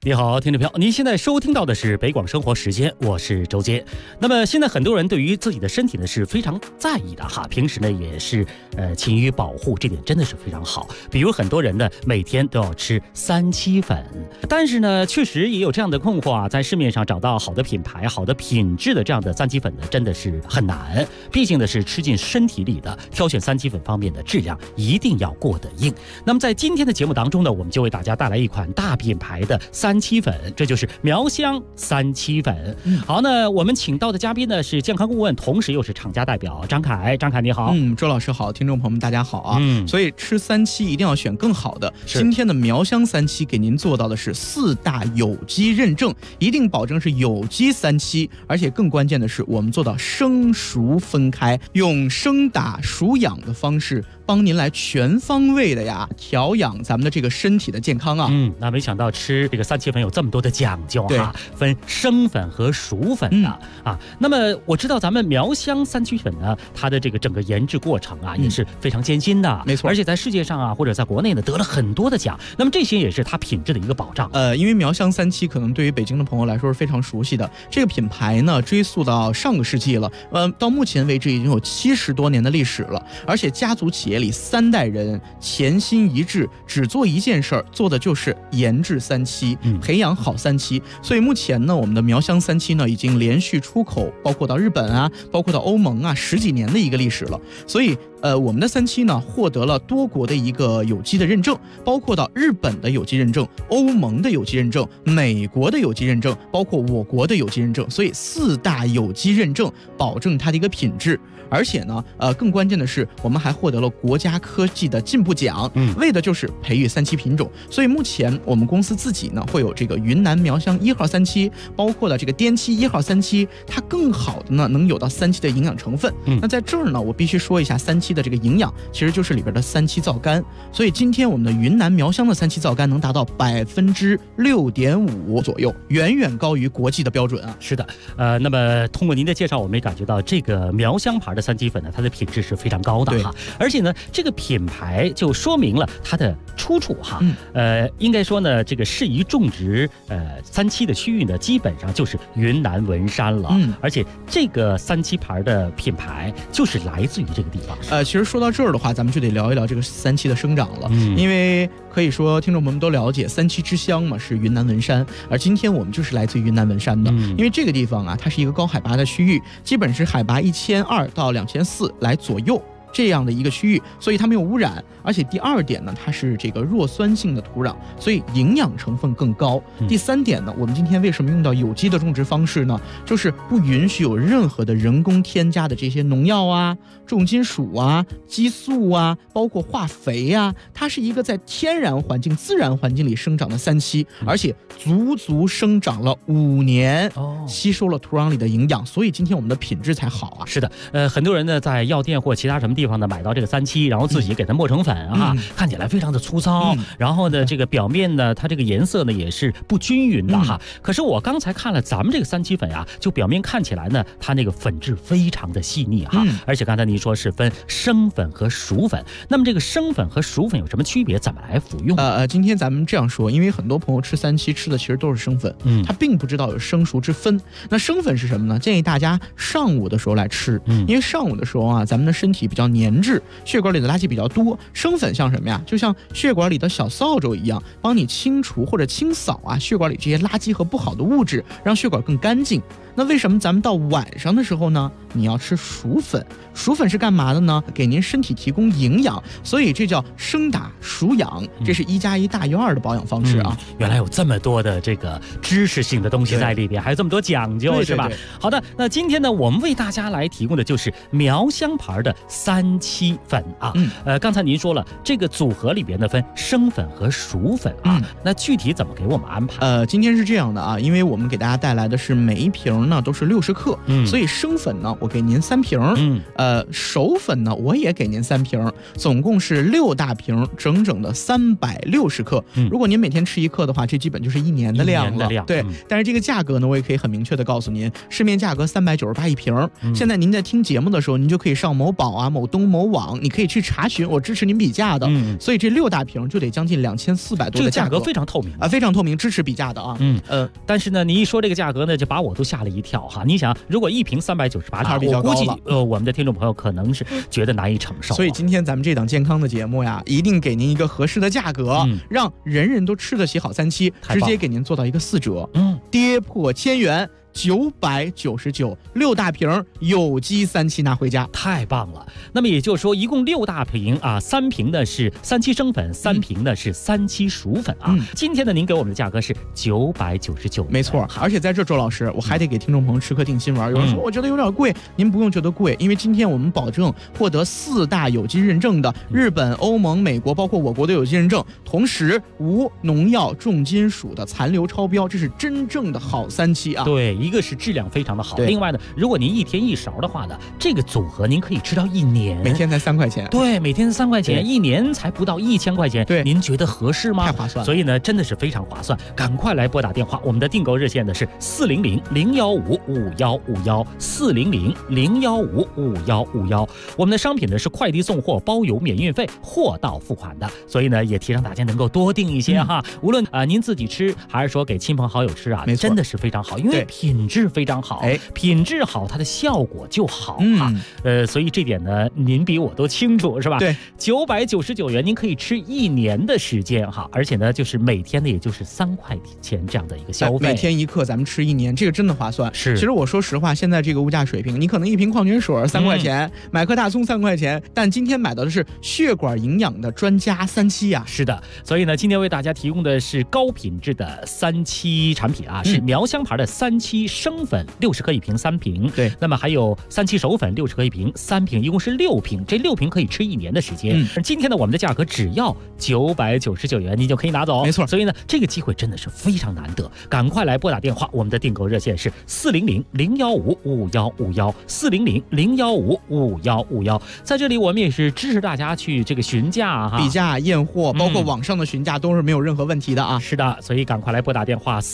你好，听众朋友，您现在收听到的是北广生活时间，我是周杰。那么现在很多人对于自己的身体呢是非常在意的哈，平时呢也是勤于保护，这点真的是非常好。比如很多人呢每天都要吃3七粉，但是呢确实也有这样的困惑啊，在市面上找到好的品牌、好的品质的这样的3七粉呢真的是很难，毕竟呢是吃进身体里的，挑选3七粉方面的质量一定要过得硬。那么在今天的节目当中呢，我们就为大家带来一款大品牌的3七粉，这就是苗香3七粉。好，那我们请到的嘉宾呢是健康顾问，同时又是厂家代表张凯。张凯你好。 周老师好，听众朋友们大家好啊。所以吃3七一定要选更好的。今天的苗香3七给您做到的是4大有机认证，一定保证是有机3七，而且更关键的是我们做到生熟分开，用生打熟养的方式帮您来全方位的呀调养咱们的这个身体的健康啊。 那没想到吃这个3七粉有这么多的讲究哈，分生粉和熟粉的啊。那么我知道咱们苗香3七粉呢，它的这个整个研制过程啊也是非常艰辛的， 没错。 而且在世界上啊或者在国内呢得了很多的奖，那么这些也是它品质的一个保障。 因为苗香3七可能对于北京的朋友来说是非常熟悉的，这个品牌呢追溯到上个世纪了，到目前为止已经有70多年的历史了，而且家族企业里3代人潜心一致，只做一件事儿，做的就是研制3七，培养好3七。所以目前呢，我们的苗香3七呢已经连续出口，包括到日本啊，包括到欧盟啊，10几年的一个历史了。所以我们的3七呢获得了多国的一个有机的认证，包括到日本的有机认证、欧盟的有机认证、美国的有机认证，包括我国的有机认证。所以4大有机认证保证它的一个品质。而且呢，更关键的是，我们还获得了国家科技的进步奖，为的就是培育3七品种。所以目前我们公司自己呢，会有这个云南苗香1号3七，包括了这个滇七1号3七，它更好的呢能有到3七的营养成分。那在这儿呢，我必须说一下3七的这个营养，其实就是里边的3七皂苷。所以今天我们的云南苗香的3七皂苷能达到6.5%左右，远远高于国际的标准啊。 是的，那么通过您的介绍，我们也感觉到这个苗香牌的3七粉呢，它的品质是非常高的哈，而且呢，这个品牌就说明了它的出处哈。应该说呢，这个适宜种植3七的区域呢，基本上就是云南文山了。而且这个3七牌的品牌就是来自于这个地方。 其实说到这儿的话，咱们就得聊一聊这个3七的生长了，因为可以说听众朋友们都了解3七之乡嘛，是云南文山，而今天我们就是来自于云南文山的。因为这个地方啊，它是一个高海拔的区域，基本是海拔1200到2400来左右这样的一个区域，所以它没有污染。而且第2点呢，它是这个弱酸性的土壤，所以营养成分更高。第3点呢，我们今天为什么用到有机的种植方式呢？就是不允许有任何的人工添加的这些农药啊、重金属啊、激素啊，包括化肥啊，它是一个在天然环境、自然环境里生长的3七，而且足生长了5年，吸收了土壤里的营养，所以今天我们的品质才好啊。 是的，很多人呢在药店或其他什么地方呢买到这个3七，然后自己给它磨成粉啊，看起来非常的粗糙，然后呢这个表面呢它这个颜色呢也是不均匀的哈。可是我刚才看了咱们这个3七粉啊，就表面看起来呢它那个粉质非常的细腻哈，而且刚才您说是分生粉和熟粉，那么这个生粉和熟粉有什么区别？怎么来服用？ 今天咱们这样说，因为很多朋友吃3七吃的其实都是生粉，他并不知道有生熟之分。那生粉是什么呢？建议大家上午的时候来吃，因为上午的时候啊，咱们的身体比较粘滞，血管里的垃圾比较多。生粉像什么呀？就像血管里的小扫帚一样，帮你清除或者清扫啊血管里这些垃圾和不好的物质，让血管更干净。那为什么咱们到晚上的时候呢，你要吃熟粉？熟粉是干嘛的呢？给您身体提供营养，所以这叫生打熟养，这是1+1大于2的保养方式啊。 原来有这么多的这个知识性的东西在里边，还有这么多讲究，是吧？好的，那今天呢，我们为大家来提供的就是苗香牌的3七粉啊。刚才您说了，这个组合里边呢分生粉和熟粉啊，那具体怎么给我们安排？ 今天是这样的啊，因为我们给大家带来的是每一瓶呢都是60克，所以生粉呢我给您3瓶，熟粉呢我也给您3瓶，总共是6大瓶，整整的360克。如果您每天吃1克的话，这基本就是1年的量了。对，但是这个价格呢，我也可以很明确的告诉您，市面价格398一瓶。现在您在听节目的时候，您就可以上某宝啊、某东某网，你可以去查询，我支持您比价的。所以这6大瓶就得将近2400多的价格非常透明啊，非常透明，支持比价的啊。 但是呢，你一说这个价格呢，就把我都吓了一跳哈。你想，如果一瓶398， 比较高了， 我估计我们的听众朋友可能是觉得难以承受。 所以今天咱们这档健康的节目呀，一定给您一个合适的价格，让人人都吃得起好3期，直接给您做到一个4折，跌破1000元。999，6大瓶有机3期拿回家， 太棒了。那么也就是说，一共6大瓶啊，3瓶呢是3期生粉，3瓶呢是3期熟粉啊。今天呢，您给我们的价格是999， 没错。而且在这，周老师，我还得给听众朋友吃颗定心丸。有人说我觉得有点贵，您不用觉得贵，因为今天我们保证获得4大有机认证的日本、欧盟、美国，包括我国的有机认证，同时无农药、重金属的残留超标，这是真正的好3期啊。 对。一个是质量非常的好，另外呢，如果您1天1勺的话呢，这个组合您可以吃到1年， 每天才3块钱。 对，每天3块钱，1年才不到1000块钱。 对， 您觉得合适吗？ 太划算了。 所以呢，真的是非常划算，赶快来拨打电话，我们的订购热线呢是400-015-5151，400-015-5151。我们的商品呢是快递送货，包邮免运费，货到付款的，所以呢也提倡大家能够多订一些哈，无论您自己吃还是说给亲朋好友吃啊，真的是非常好，因为品质非常好，品质好，它的效果就好哈。所以这点呢，您比我都清楚是吧？ 对 ，999元您可以吃1年的时间哈，而且呢，就是每天呢，也就是3块钱这样的一个消费， 每天1克，咱们吃1年，这个真的划算。 是， 其实我说实话，现在这个物价水平，你可能1瓶矿泉水3块钱，买颗大葱3块钱，但今天买到的是血管营养的专家3期啊。 是的，所以呢，今天为大家提供的是高品质的3期产品啊，是苗香牌的3期生粉60克1瓶3瓶， 对， 那么还有3期熟粉60克1瓶3瓶，一共是6瓶，这6瓶可以吃1年的时间。而今天呢，我们的价格只要999元，你就可以拿走， 没错。 所以呢，这个机会真的是非常难得，赶快来拨打电话，我们的订购热线是400-015-5151，400-015-5151。在这里，我们也是支持大家去这个询价哈， 比价验货，包括网上的询价都是没有任何问题的啊。 是的，所以赶快来拨打电话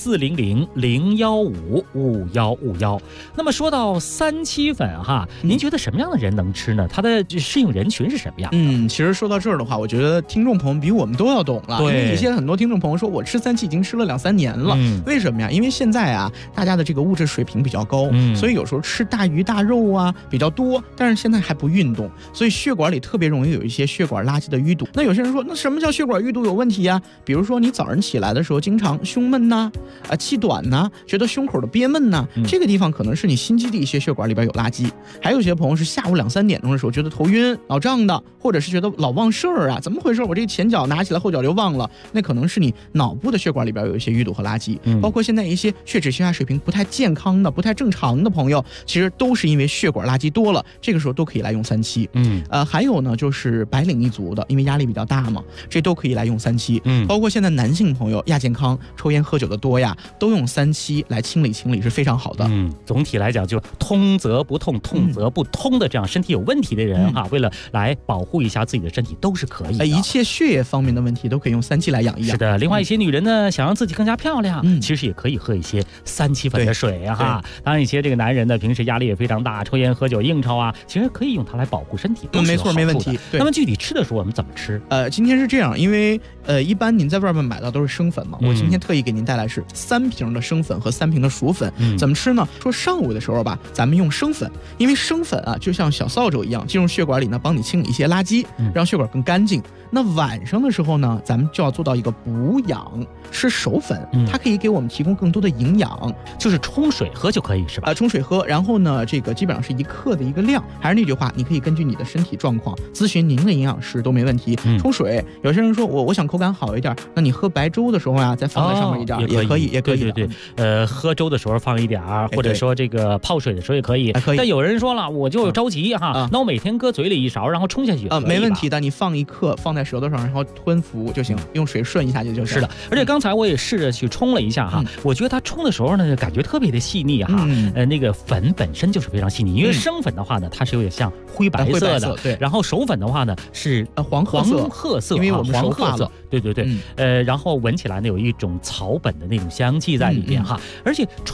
400-015-5151。那么说到3期粉哈，您觉得什么样的人能吃呢？它的适应人群是什么样的？ 其实说到这儿的话，我觉得听众朋友比我们都要懂了。 对， 因为一些很多听众朋友说，我吃3期已经吃了2-3年了，为什么呀？因为现在啊，大家的这个物质水平比较高，所以有时候吃大鱼大肉啊比较多，但是现在还不运动，所以血管里特别容易有一些血管垃圾的淤堵。那有些人说，那什么叫血管淤堵有问题啊？比如说你早上起来的时候经常胸闷呐，气短呐，觉得胸口的憋闷呐，这个地方可能是你心肌的一些血管里边有垃圾。还有些朋友是下午2-3点钟的时候觉得头晕脑胀的，或者是觉得老忘事儿啊，怎么回事？我这前脚拿起来后脚就忘了，那可能是你脑部的血管里边有一些淤堵和垃圾。包括现在一些血脂血压水平不太健康的不太正常的朋友，其实都是因为血管垃圾多了，这个时候都可以来用3期。还有呢就是白领一族的，因为压力比较大嘛，这都可以来用3期。包括现在男性朋友亚健康抽烟喝酒的多呀，都用3期来清理是非常好的。 总体来讲就通则不痛，痛则不通的这样身体有问题的人哈，为了来保护一下自己的身体都是可以的。 一切血液方面的问题都可以用3期来养一养。 是的，另外一些女人呢，想让自己更加漂亮，其实也可以喝一些3期粉的水哈。当然一些这个男人呢，平时压力也非常大，抽烟喝酒应酬啊，其实可以用它来保护身体， 没错，没问题。 那么具体吃的时候我们怎么吃？ 今天是这样，因为一般您在外面买到都是生粉嘛，我今天特意给您带来是3瓶的生粉和3瓶的熟粉。怎么吃呢？说上午的时候吧，咱们用生粉，因为生粉啊就像小扫帚一样，进入血管里呢，帮你清理一些垃圾，让血管更干净。那晚上的时候呢，咱们就要做到一个补养，吃熟粉，它可以给我们提供更多的营养， 就是冲水喝就可以是吧？ 冲水喝，然后呢，这个基本上是1克的一个量。还是那句话，你可以根据你的身体状况咨询您的营养师都没问题。冲水，有些人说我想口感好一点，那你喝白粥的时候啊，再放在上面一点，也可以，也可以。 对，喝粥的时候放一点，或者说这个泡水的时候也可以。但有人说了，我就着急哈，那我每天搁嘴里1勺，然后冲下去没问题的。你放1克放在舌头上，然后吞服就行，用水顺一下就行。 是的，而且刚才我也试着去冲了一下哈，我觉得它冲的时候呢，感觉特别的细腻哈。那个粉本身就是非常细腻，因为生粉的话呢，它是有点像灰白色的， 对。 然后熟粉的话呢是黄褐色，因为我们熟化了。 对，然后闻起来呢有一种草本的那种香气在里面哈。而且冲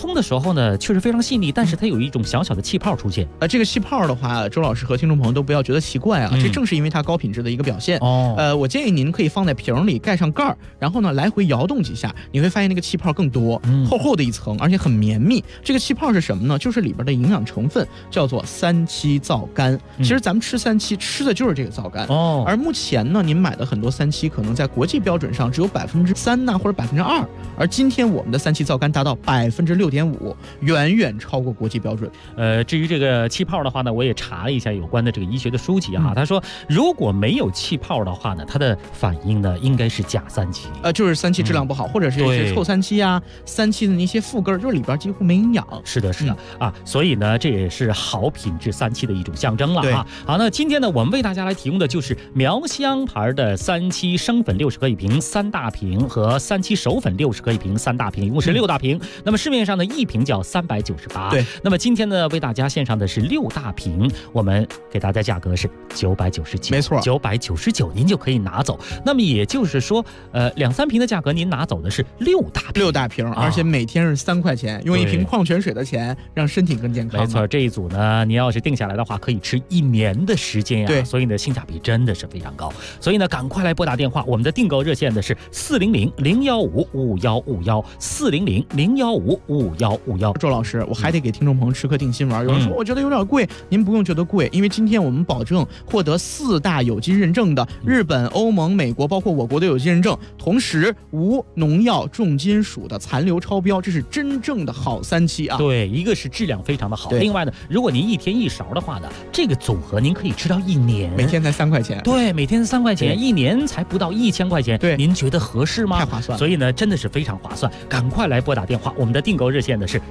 冲的时候呢，确实非常细腻，但是它有一种小小的气泡出现。 这个气泡的话，周老师和听众朋友都不要觉得奇怪啊，这正是因为它高品质的一个表现。我建议您可以放在瓶里，盖上盖儿，然后呢来回摇动几下，你会发现那个气泡更多，厚厚的一层，而且很绵密。这个气泡是什么呢？就是里边的营养成分叫做3七皂苷。其实咱们吃3七吃的就是这个皂苷。而目前呢，您买的很多3七可能在国际标准上只有3%呐，或者2%，而今天我们的3七皂苷达到6.5%，远远超过国际标准。 至于这个气泡的话呢，我也查了一下有关的这个医学的书籍他说如果没有气泡的话呢，它的反应呢应该是假3七， 就是3七质量不好，或者是一些臭3七啊，3七的那些副根，就是里边几乎没营养。 是的所以呢，这也是好品质3七的一种象征了好，那今天呢，我们为大家来提供的就是苗香牌的3七生粉60克一瓶3大瓶和3七熟粉60克一瓶3大瓶，一共是6大瓶。那么市面上的一瓶叫398。 对。 那么今天呢，为大家献上的是6大瓶，我们给大家价格是999。 没错 ，999您就可以拿走。那么也就是说，2、3瓶的价格您拿走的是6大瓶， 而且每天是3块钱，用一瓶矿泉水的钱让身体更健康。 没错，这一组呢，你要是定下来的话，可以吃1年的时间对， 所以呢，性价比真的是非常高。所以呢，赶快来拨打电话，我们的订购热线的是400-015-5151，400-015-5151。 周老师，我还得给听众朋友吃颗定心丸。有人说我觉得有点贵，您不用觉得贵，因为今天我们保证获得4大有机认证的日本、欧盟、美国，包括我国的有机认证，同时无农药、重金属的残留超标，这是真正的好3七啊！ 对，一个是质量非常的好，另外呢，如果您1天1勺的话呢，这个组合您可以吃到1年， 每天才3块钱。 对，每天3块钱，1年才不到1000块钱。 对， 您觉得合适吗？ 太划算了。 所以呢，真的是非常划算，赶快来拨打电话，我们的订购热线的是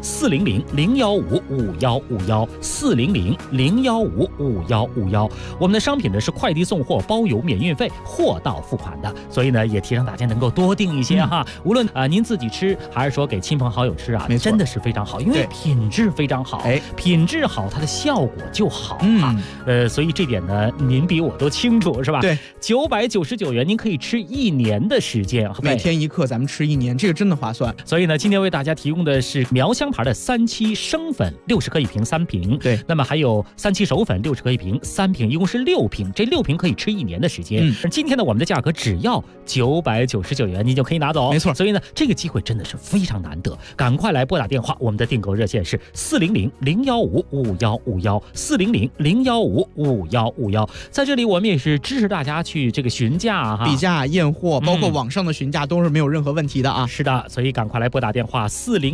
400-015-5151，400-015-5151。我们的商品呢是快递送货，包邮免运费，货到付款的，所以呢也提倡大家能够多订一些无论您自己吃还是说给亲朋好友吃啊，真的是非常好，因为品质非常好，品质好它的效果就好所以这点呢您比我都清楚是吧？ 对 ，999元您可以吃1年的时间， 每天1克咱们吃1年，这个真的划算。 所以呢，今天为大家提供的是苗香牌的3七生粉60克一瓶3瓶， 对， 那么还有3七熟粉60克一瓶3瓶，一共是6瓶，这6瓶可以吃1年的时间。今天呢，我们的价格只要999元，您就可以拿走。 没错， 所以呢，这个机会真的是非常难得，赶快来拨打电话，我们的订购热线是400-015-5151，400-015-5151。在这里，我们也是支持大家去这个询价比价验货，包括网上的询价都是没有任何问题的啊。 是的，所以赶快来拨打电话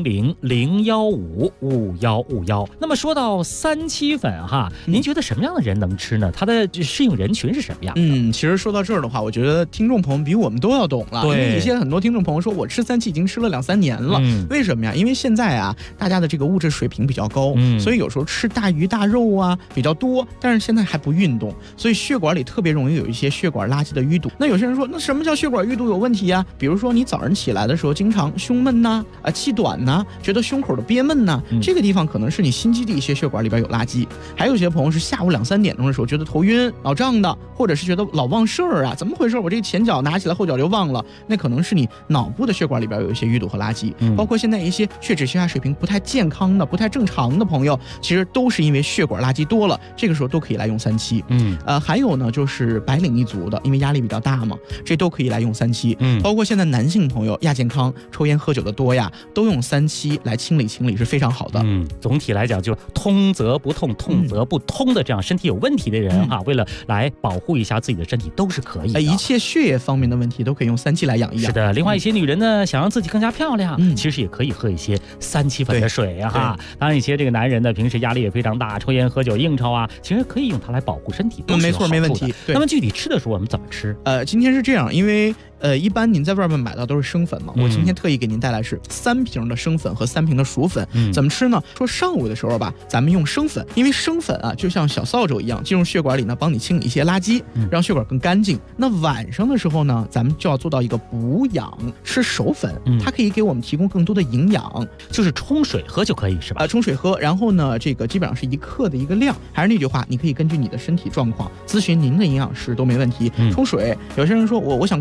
400-015-5151。那么说到3七粉您觉得什么样的人能吃呢？它的适应人群是什么样的？ 其实说到这儿的话，我觉得听众朋友比我们都要懂了。 对， 因为有些很多听众朋友说我吃3七已经吃了2、3年了，为什么呀？因为现在啊，大家的这个物质水平比较高，所以有时候吃大鱼大肉啊比较多，但是现在还不运动，所以血管里特别容易有一些血管垃圾的淤堵。那有些人说，那什么叫血管淤堵有问题呀？比如说你早上起来的时候经常胸闷呐，气短呐，觉得胸口的憋闷呐，这个地方可能是你心肌的一些血管里边有垃圾。还有些朋友是下午2、3点钟的时候觉得头晕、脑胀的，或者是觉得老忘事儿啊，怎么回事？我这个前脚拿起来后脚就忘了，那可能是你脑部的血管里边有一些淤堵和垃圾。包括现在一些血脂血压水平不太健康的、不太正常的朋友，其实都是因为血管垃圾多了，这个时候都可以来用3七。还有呢，就是白领一族的，因为压力比较大嘛，这都可以来用3七。包括现在男性朋友亚健康、抽烟喝酒的多呀，都用3七来清理是非常好的。 总体来讲，就通则不痛，痛则不通的这样身体有问题的人为了来保护一下自己的身体都是可以的。 一切血液方面的问题都可以用3七来养一养。 是的，另外一些女人呢，想让自己更加漂亮，其实也可以喝一些3七粉的水当然，一些这个男人呢，平时压力也非常大，抽烟喝酒应酬啊，其实可以用它来保护身体， 没错，没问题。 那么具体吃的时候我们怎么吃？ 今天是这样，因为一般您在外面买到都是生粉嘛，我今天特意给您带来是3瓶的生粉和3瓶的熟粉。怎么吃呢？说上午的时候吧，咱们用生粉，因为生粉啊就像小扫帚一样进入血管里呢，帮你清理一些垃圾，让血管更干净。那晚上的时候呢，咱们就要做到一个补养，吃熟粉，它可以给我们提供更多的营养， 就是冲水喝就可以是吧？ 冲水喝，然后呢，这个基本上是1克的一个量。还是那句话，你可以根据你的身体状况咨询您的营养师都没问题。冲水，有些人说我想口感好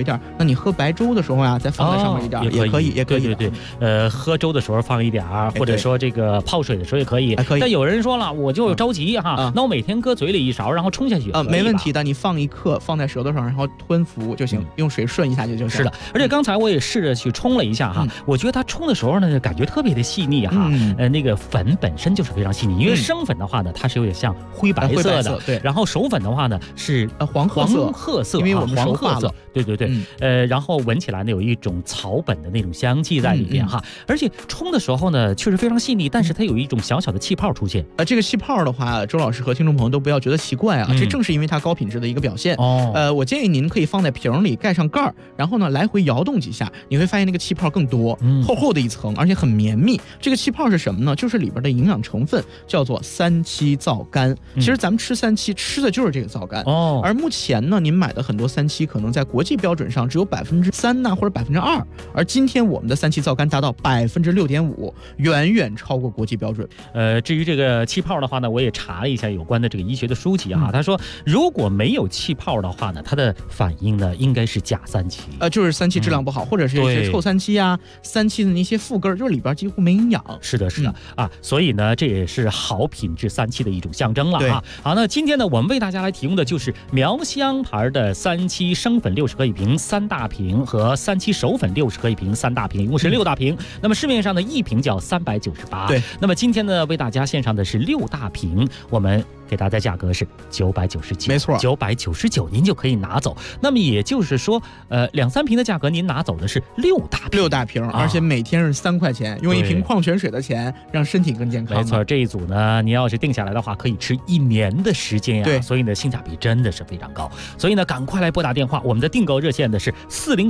一点，那你喝白粥的时候啊，再放在上面一点，也可以，也可以。 对，喝粥的时候放一点儿，或者说这个泡水的时候也可以。但有人说了，我就着急哈，那我每天搁嘴里一勺，然后冲下去没问题的。你放一克放在舌头上，然后吞服就行，用水顺一下就行。 是的，而且刚才我也试着去冲了一下哈，我觉得它冲的时候呢，感觉特别的细腻哈。那个粉本身就是非常细腻，因为生粉的话呢，它是有点像灰白色的， 对。 然后熟粉的话呢是黄褐色， 因为我们熟化了。对，然后闻起来呢有一种草本的那种香气在里边哈，而且冲的时候呢确实非常细腻，但是它有一种小小的气泡出现。 这个气泡的话，周老师和听众朋友都不要觉得奇怪啊，这正是因为它高品质的一个表现。我建议您可以放在瓶里，盖上盖儿，然后呢来回摇动几下，你会发现那个气泡更多，厚厚的一层，而且很绵密。这个气泡是什么呢？就是里边的营养成分叫做3七皂苷。其实咱们吃3七吃的就是这个皂苷。而目前呢，您买的很多3七可能在国际标准上只有3%呐，或者2%，而今天我们的3七皂苷达到6.5%，远远超过国际标准。 至于这个气泡的话呢，我也查了一下有关的这个医学的书籍啊，他说如果没有气泡的话呢，它的反应呢应该是假3七， 就是3七质量不好，或者是一些臭3七啊，3七的那些副根，就是里边几乎没营养。 是的啊，所以呢这也是好品质3七的一种象征了啊。好，那今天呢我们为大家来提供的就是苗香牌的3七生粉60克一瓶3大瓶和3七熟粉60克一瓶3大瓶，一共是6大瓶。那么市面上的一瓶叫398。 对， 那么今天呢为大家献上的是6大瓶，我们给大家价格是999， 没错 ，999您就可以拿走。那么也就是说，2-3瓶的价格您拿走的是6大瓶， 而且每天是3块钱，用一瓶矿泉水的钱让身体更健康。 没错，这一组呢，您要是定下来的话，可以吃1年的时间呀。 对， 所以呢，性价比真的是非常高。所以呢，赶快来拨打电话，我们的订购热线的是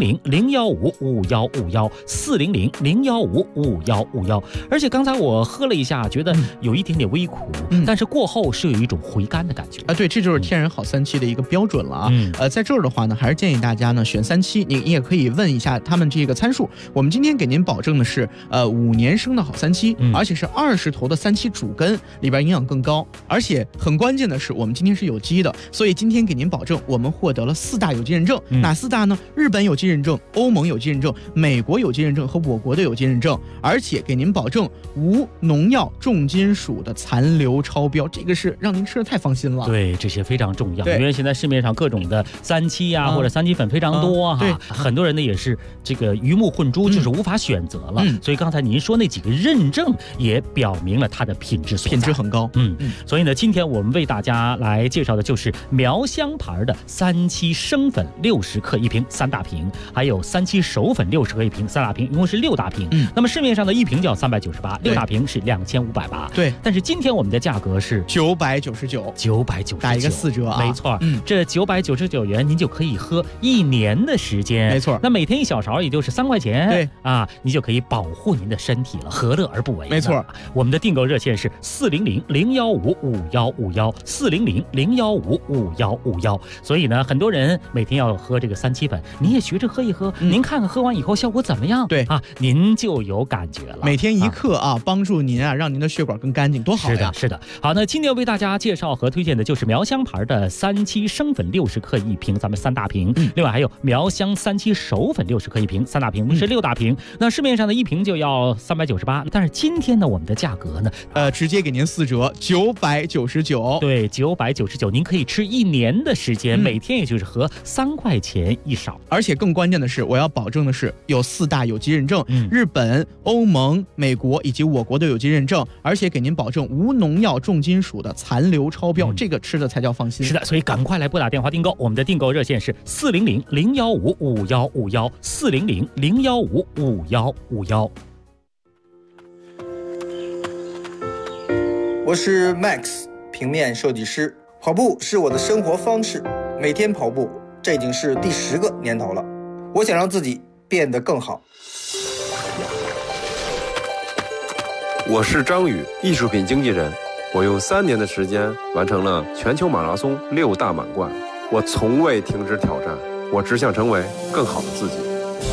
400-015-5151，400-015-5151。而且刚才我喝了一下，觉得有一点点微苦，但是过后是有一种回甘的感觉啊。对，这就是天然好3七的一个标准了啊。在这儿的话呢，还是建议大家呢选3七，你也可以问一下他们这个参数。我们今天给您保证的是5年生的好3七，而且是20头的3七主根，里边营养更高，而且很关键的是我们今天是有机的，所以今天给您保证我们获得了4大有机认证。哪4大呢？日本有机认证、欧盟有机认证、美国有机认证和我国的有机认证，而且给您保证无农药、重金属的残留超标，这个是让您吃的太放心了。 对，这些非常重要，因为现在市面上各种的3七啊或者3七粉非常多哈，很多人呢也是这个鱼目混珠，就是无法选择了。所以刚才您说那几个认证也表明了它的品质很高。 所以呢，今天我们为大家来介绍的就是苗香牌的3七生粉60克一瓶3大瓶，还有3七熟粉60克一瓶3大瓶，一共是6大瓶。那么市面上的一瓶叫398，6大瓶是2580。 对， 但是今天我们的价格是 999，打一个4折啊。 没错，这999元您就可以喝1年的时间。 没错， 那每天一小勺也就是3块钱。 对啊，你就可以保护您的身体了，何乐而不为？ 没错， 我们的订购热线是400-015-5151，400-015-5151。所以呢，很多人每天要喝这个3七粉，你也学着喝一喝，您看看喝完以后效果怎么样？ 对啊，您就有感觉了。 每天1克啊，帮助您啊，让您的血管更干净，多好呀！ 是的。好，那今天为大家介绍和推荐的就是苗香牌的3七生粉60克一瓶，咱们3大瓶。另外还有苗香3七熟粉60克一瓶，3大瓶是6大瓶。那市面上的一瓶就要398，但是今天呢，我们的价格呢， 直接给您4折，999。 对，999，您可以吃1年的时间，每天也就是喝3块钱一勺。 而且更关键的是，我要保证的是有4大有机认证，日本、欧盟、美国以及我国的有机认证，而且给您保证无农药、重金属的残留超标，这个吃的才叫放心。 是的，所以赶快来拨打电话订购，我们的订购热线是400-015-5151，400-015-5151。 我是 Max， 平面设计师。跑步是我的生活方式，每天跑步，这已经是第10个年头了。我想让自己变得更好。 我是张宇，艺术品经纪人。我用3年的时间完成了全球马拉松6大满贯。我从未停止挑战，我只想成为更好的自己。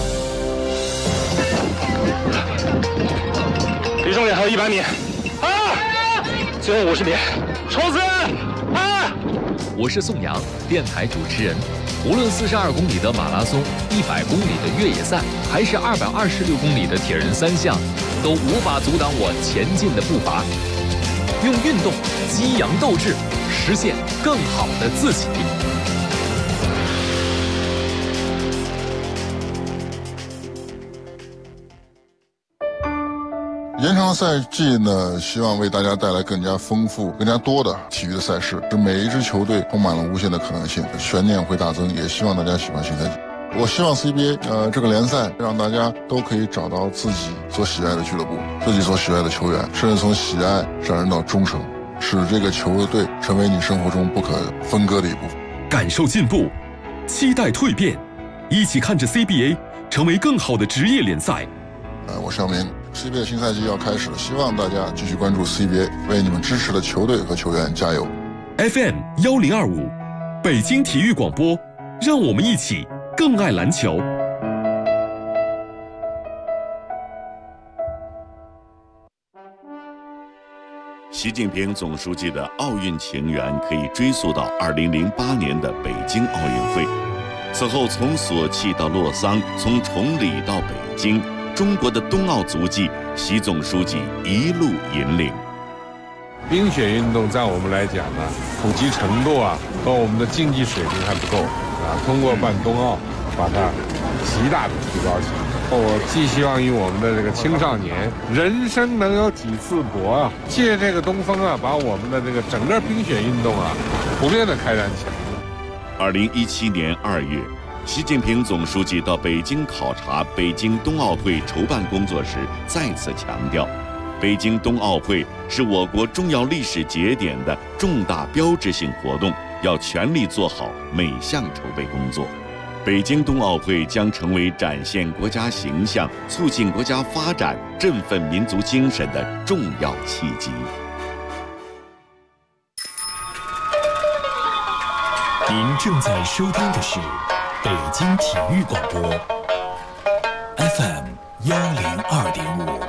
离终点还有100米，最后50米，冲刺！ 我是宋阳，电台主持人。无论42公里的马拉松、100公里的越野赛，还是226公里的铁人三项，都无法阻挡我前进的步伐。用运动激扬斗志，实现更好的自己。 延长赛季呢，希望为大家带来更加丰富、更加多的体育的赛事，使每一支球队充满了无限的可能性，悬念会大增。也希望大家喜欢新赛季。我希望 CBA 这个联赛让大家都可以找到自己所喜爱的俱乐部，自己所喜爱的球员，甚至从喜爱上升到忠诚，使这个球队成为你生活中不可分割的一部分。 感受进步，期待蜕变，一起看着 CBA 成为更好的职业联赛。 我尚明。CBA 新赛季要开始了，希望大家继续关注 CBA， 为你们支持的球队和球员加油。 FM 1025，北京体育广播，让我们一起更爱篮球。 习近平总书记的奥运情缘可以追溯到2008年的北京奥运会，此后从索契到洛桑，从崇礼到北京。中国的冬奥足迹，习总书记一路引领。 冰雪运动在我们来讲呢，普及程度和我们的竞技水平还不够通过办冬奥，把它极大的提高起来。我寄希望于我们的这个青少年，人生能有几次搏借这个东风把我们的这个整个冰雪运动普遍的开展起来。 2017年2月。习近平总书记到北京考察北京冬奥会筹办工作时，再次强调，北京冬奥会是我国重要历史节点的重大标志性活动，要全力做好每项筹备工作。北京冬奥会将成为展现国家形象、促进国家发展、振奋民族精神的重要契机。 您正在收听的是北京体育广播 FM 102.5。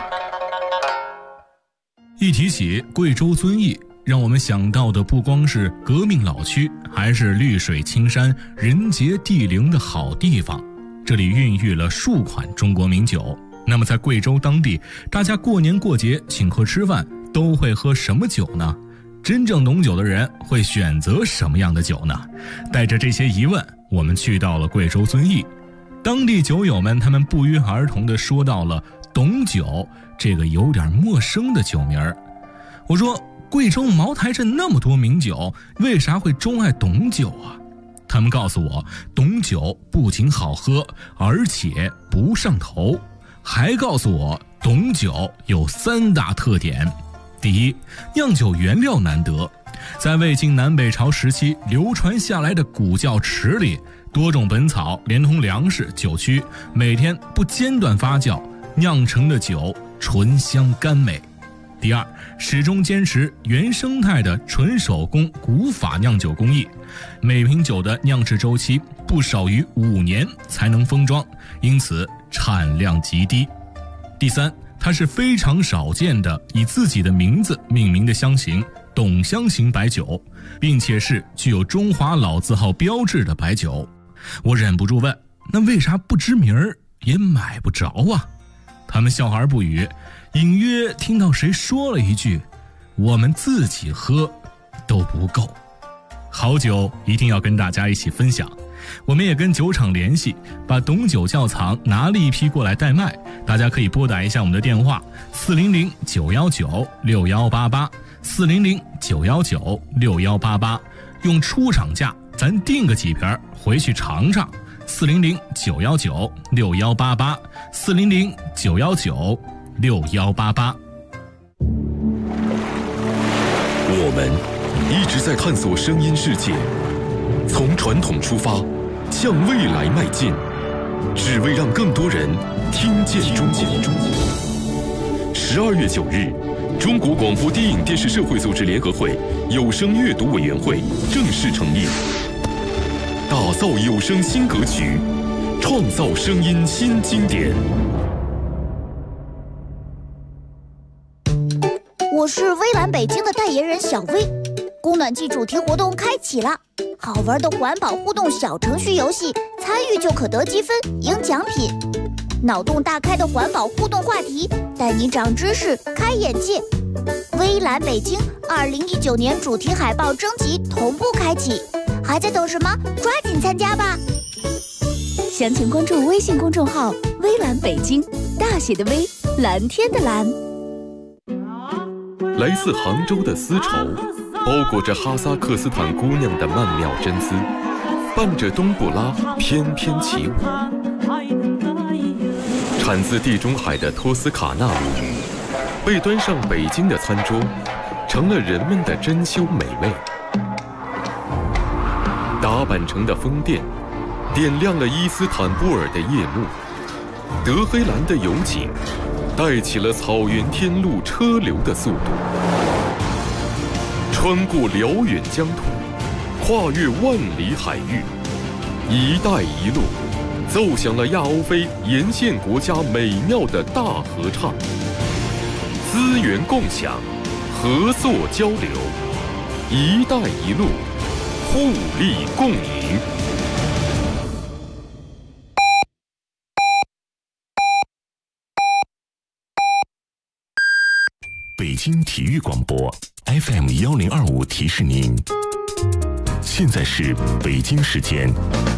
一提起贵州遵义，让我们想到的不光是革命老区，还是绿水青山、人杰地灵的好地方。这里孕育了数款中国名酒。那么在贵州当地，大家过年过节请客吃饭都会喝什么酒呢？真正懂酒的人会选择什么样的酒呢？带着这些疑问，我们去到了贵州遵义。当地酒友们他们不约而同地说到了董酒这个有点陌生的酒名儿。我说，贵州茅台镇那么多名酒，为啥会钟爱董酒啊？他们告诉我，董酒不仅好喝，而且不上头，还告诉我董酒有3大特点。第一，酿酒原料难得，在魏晋南北朝时期流传下来的古窖池里，多种本草连同粮食、酒曲，每天不间断发酵，酿成的酒醇香甘美。第二，始终坚持原生态的纯手工古法酿酒工艺，每瓶酒的酿制周期不少于5年才能封装，因此产量极低。第三，它是非常少见的以自己的名字命名的香型董香型白酒，并且是具有中华老字号标志的白酒。我忍不住问，那为啥不知名儿也买不着啊？他们笑而不语，隐约听到谁说了一句，我们自己喝都不够。好酒一定要跟大家一起分享，我们也跟酒厂联系，把董酒窖藏拿了一批过来代卖，大家可以拨打一下我们的电话400-919-6188 400-919-6188，用出厂价咱订个几瓶回去尝尝。400-919-6188 400-919-6188。 我们一直在探索声音世界，从传统出发，向未来迈进，只为让更多人听见中国。12月9日，中国广播电影电视社会组织联合会有声阅读委员会正式成立，打造有声新格局，创造声音新经典。 我是微蓝北京的代言人小薇。 供暖季主题活动开启了，好玩的环保互动小程序游戏，参与就可得积分、赢奖品。脑洞大开的环保互动话题，带你长知识、开眼界。微蓝北京2019年主题海报征集同步开启，还在等什么？抓紧参加吧！详情关注微信公众号“微蓝北京”，大写的微，蓝天的蓝。 来自杭州的丝绸，包裹着哈萨克斯坦姑娘的曼妙真姿，伴着冬不拉翩翩起舞。产自地中海的托斯卡纳鲈鱼，被端上北京的餐桌，成了人们的珍馐美味。打扮成的风电，点亮了伊斯坦布尔的夜幕。德黑兰的油井，带起了草原天路车流的速度。穿过辽远疆土，跨越万里海域，一带一路奏响了亚欧非沿线国家美妙的大合唱。资源共享，合作交流，一带一路，互利共赢。 北京体育广播 FM1025提示您，现在是北京时间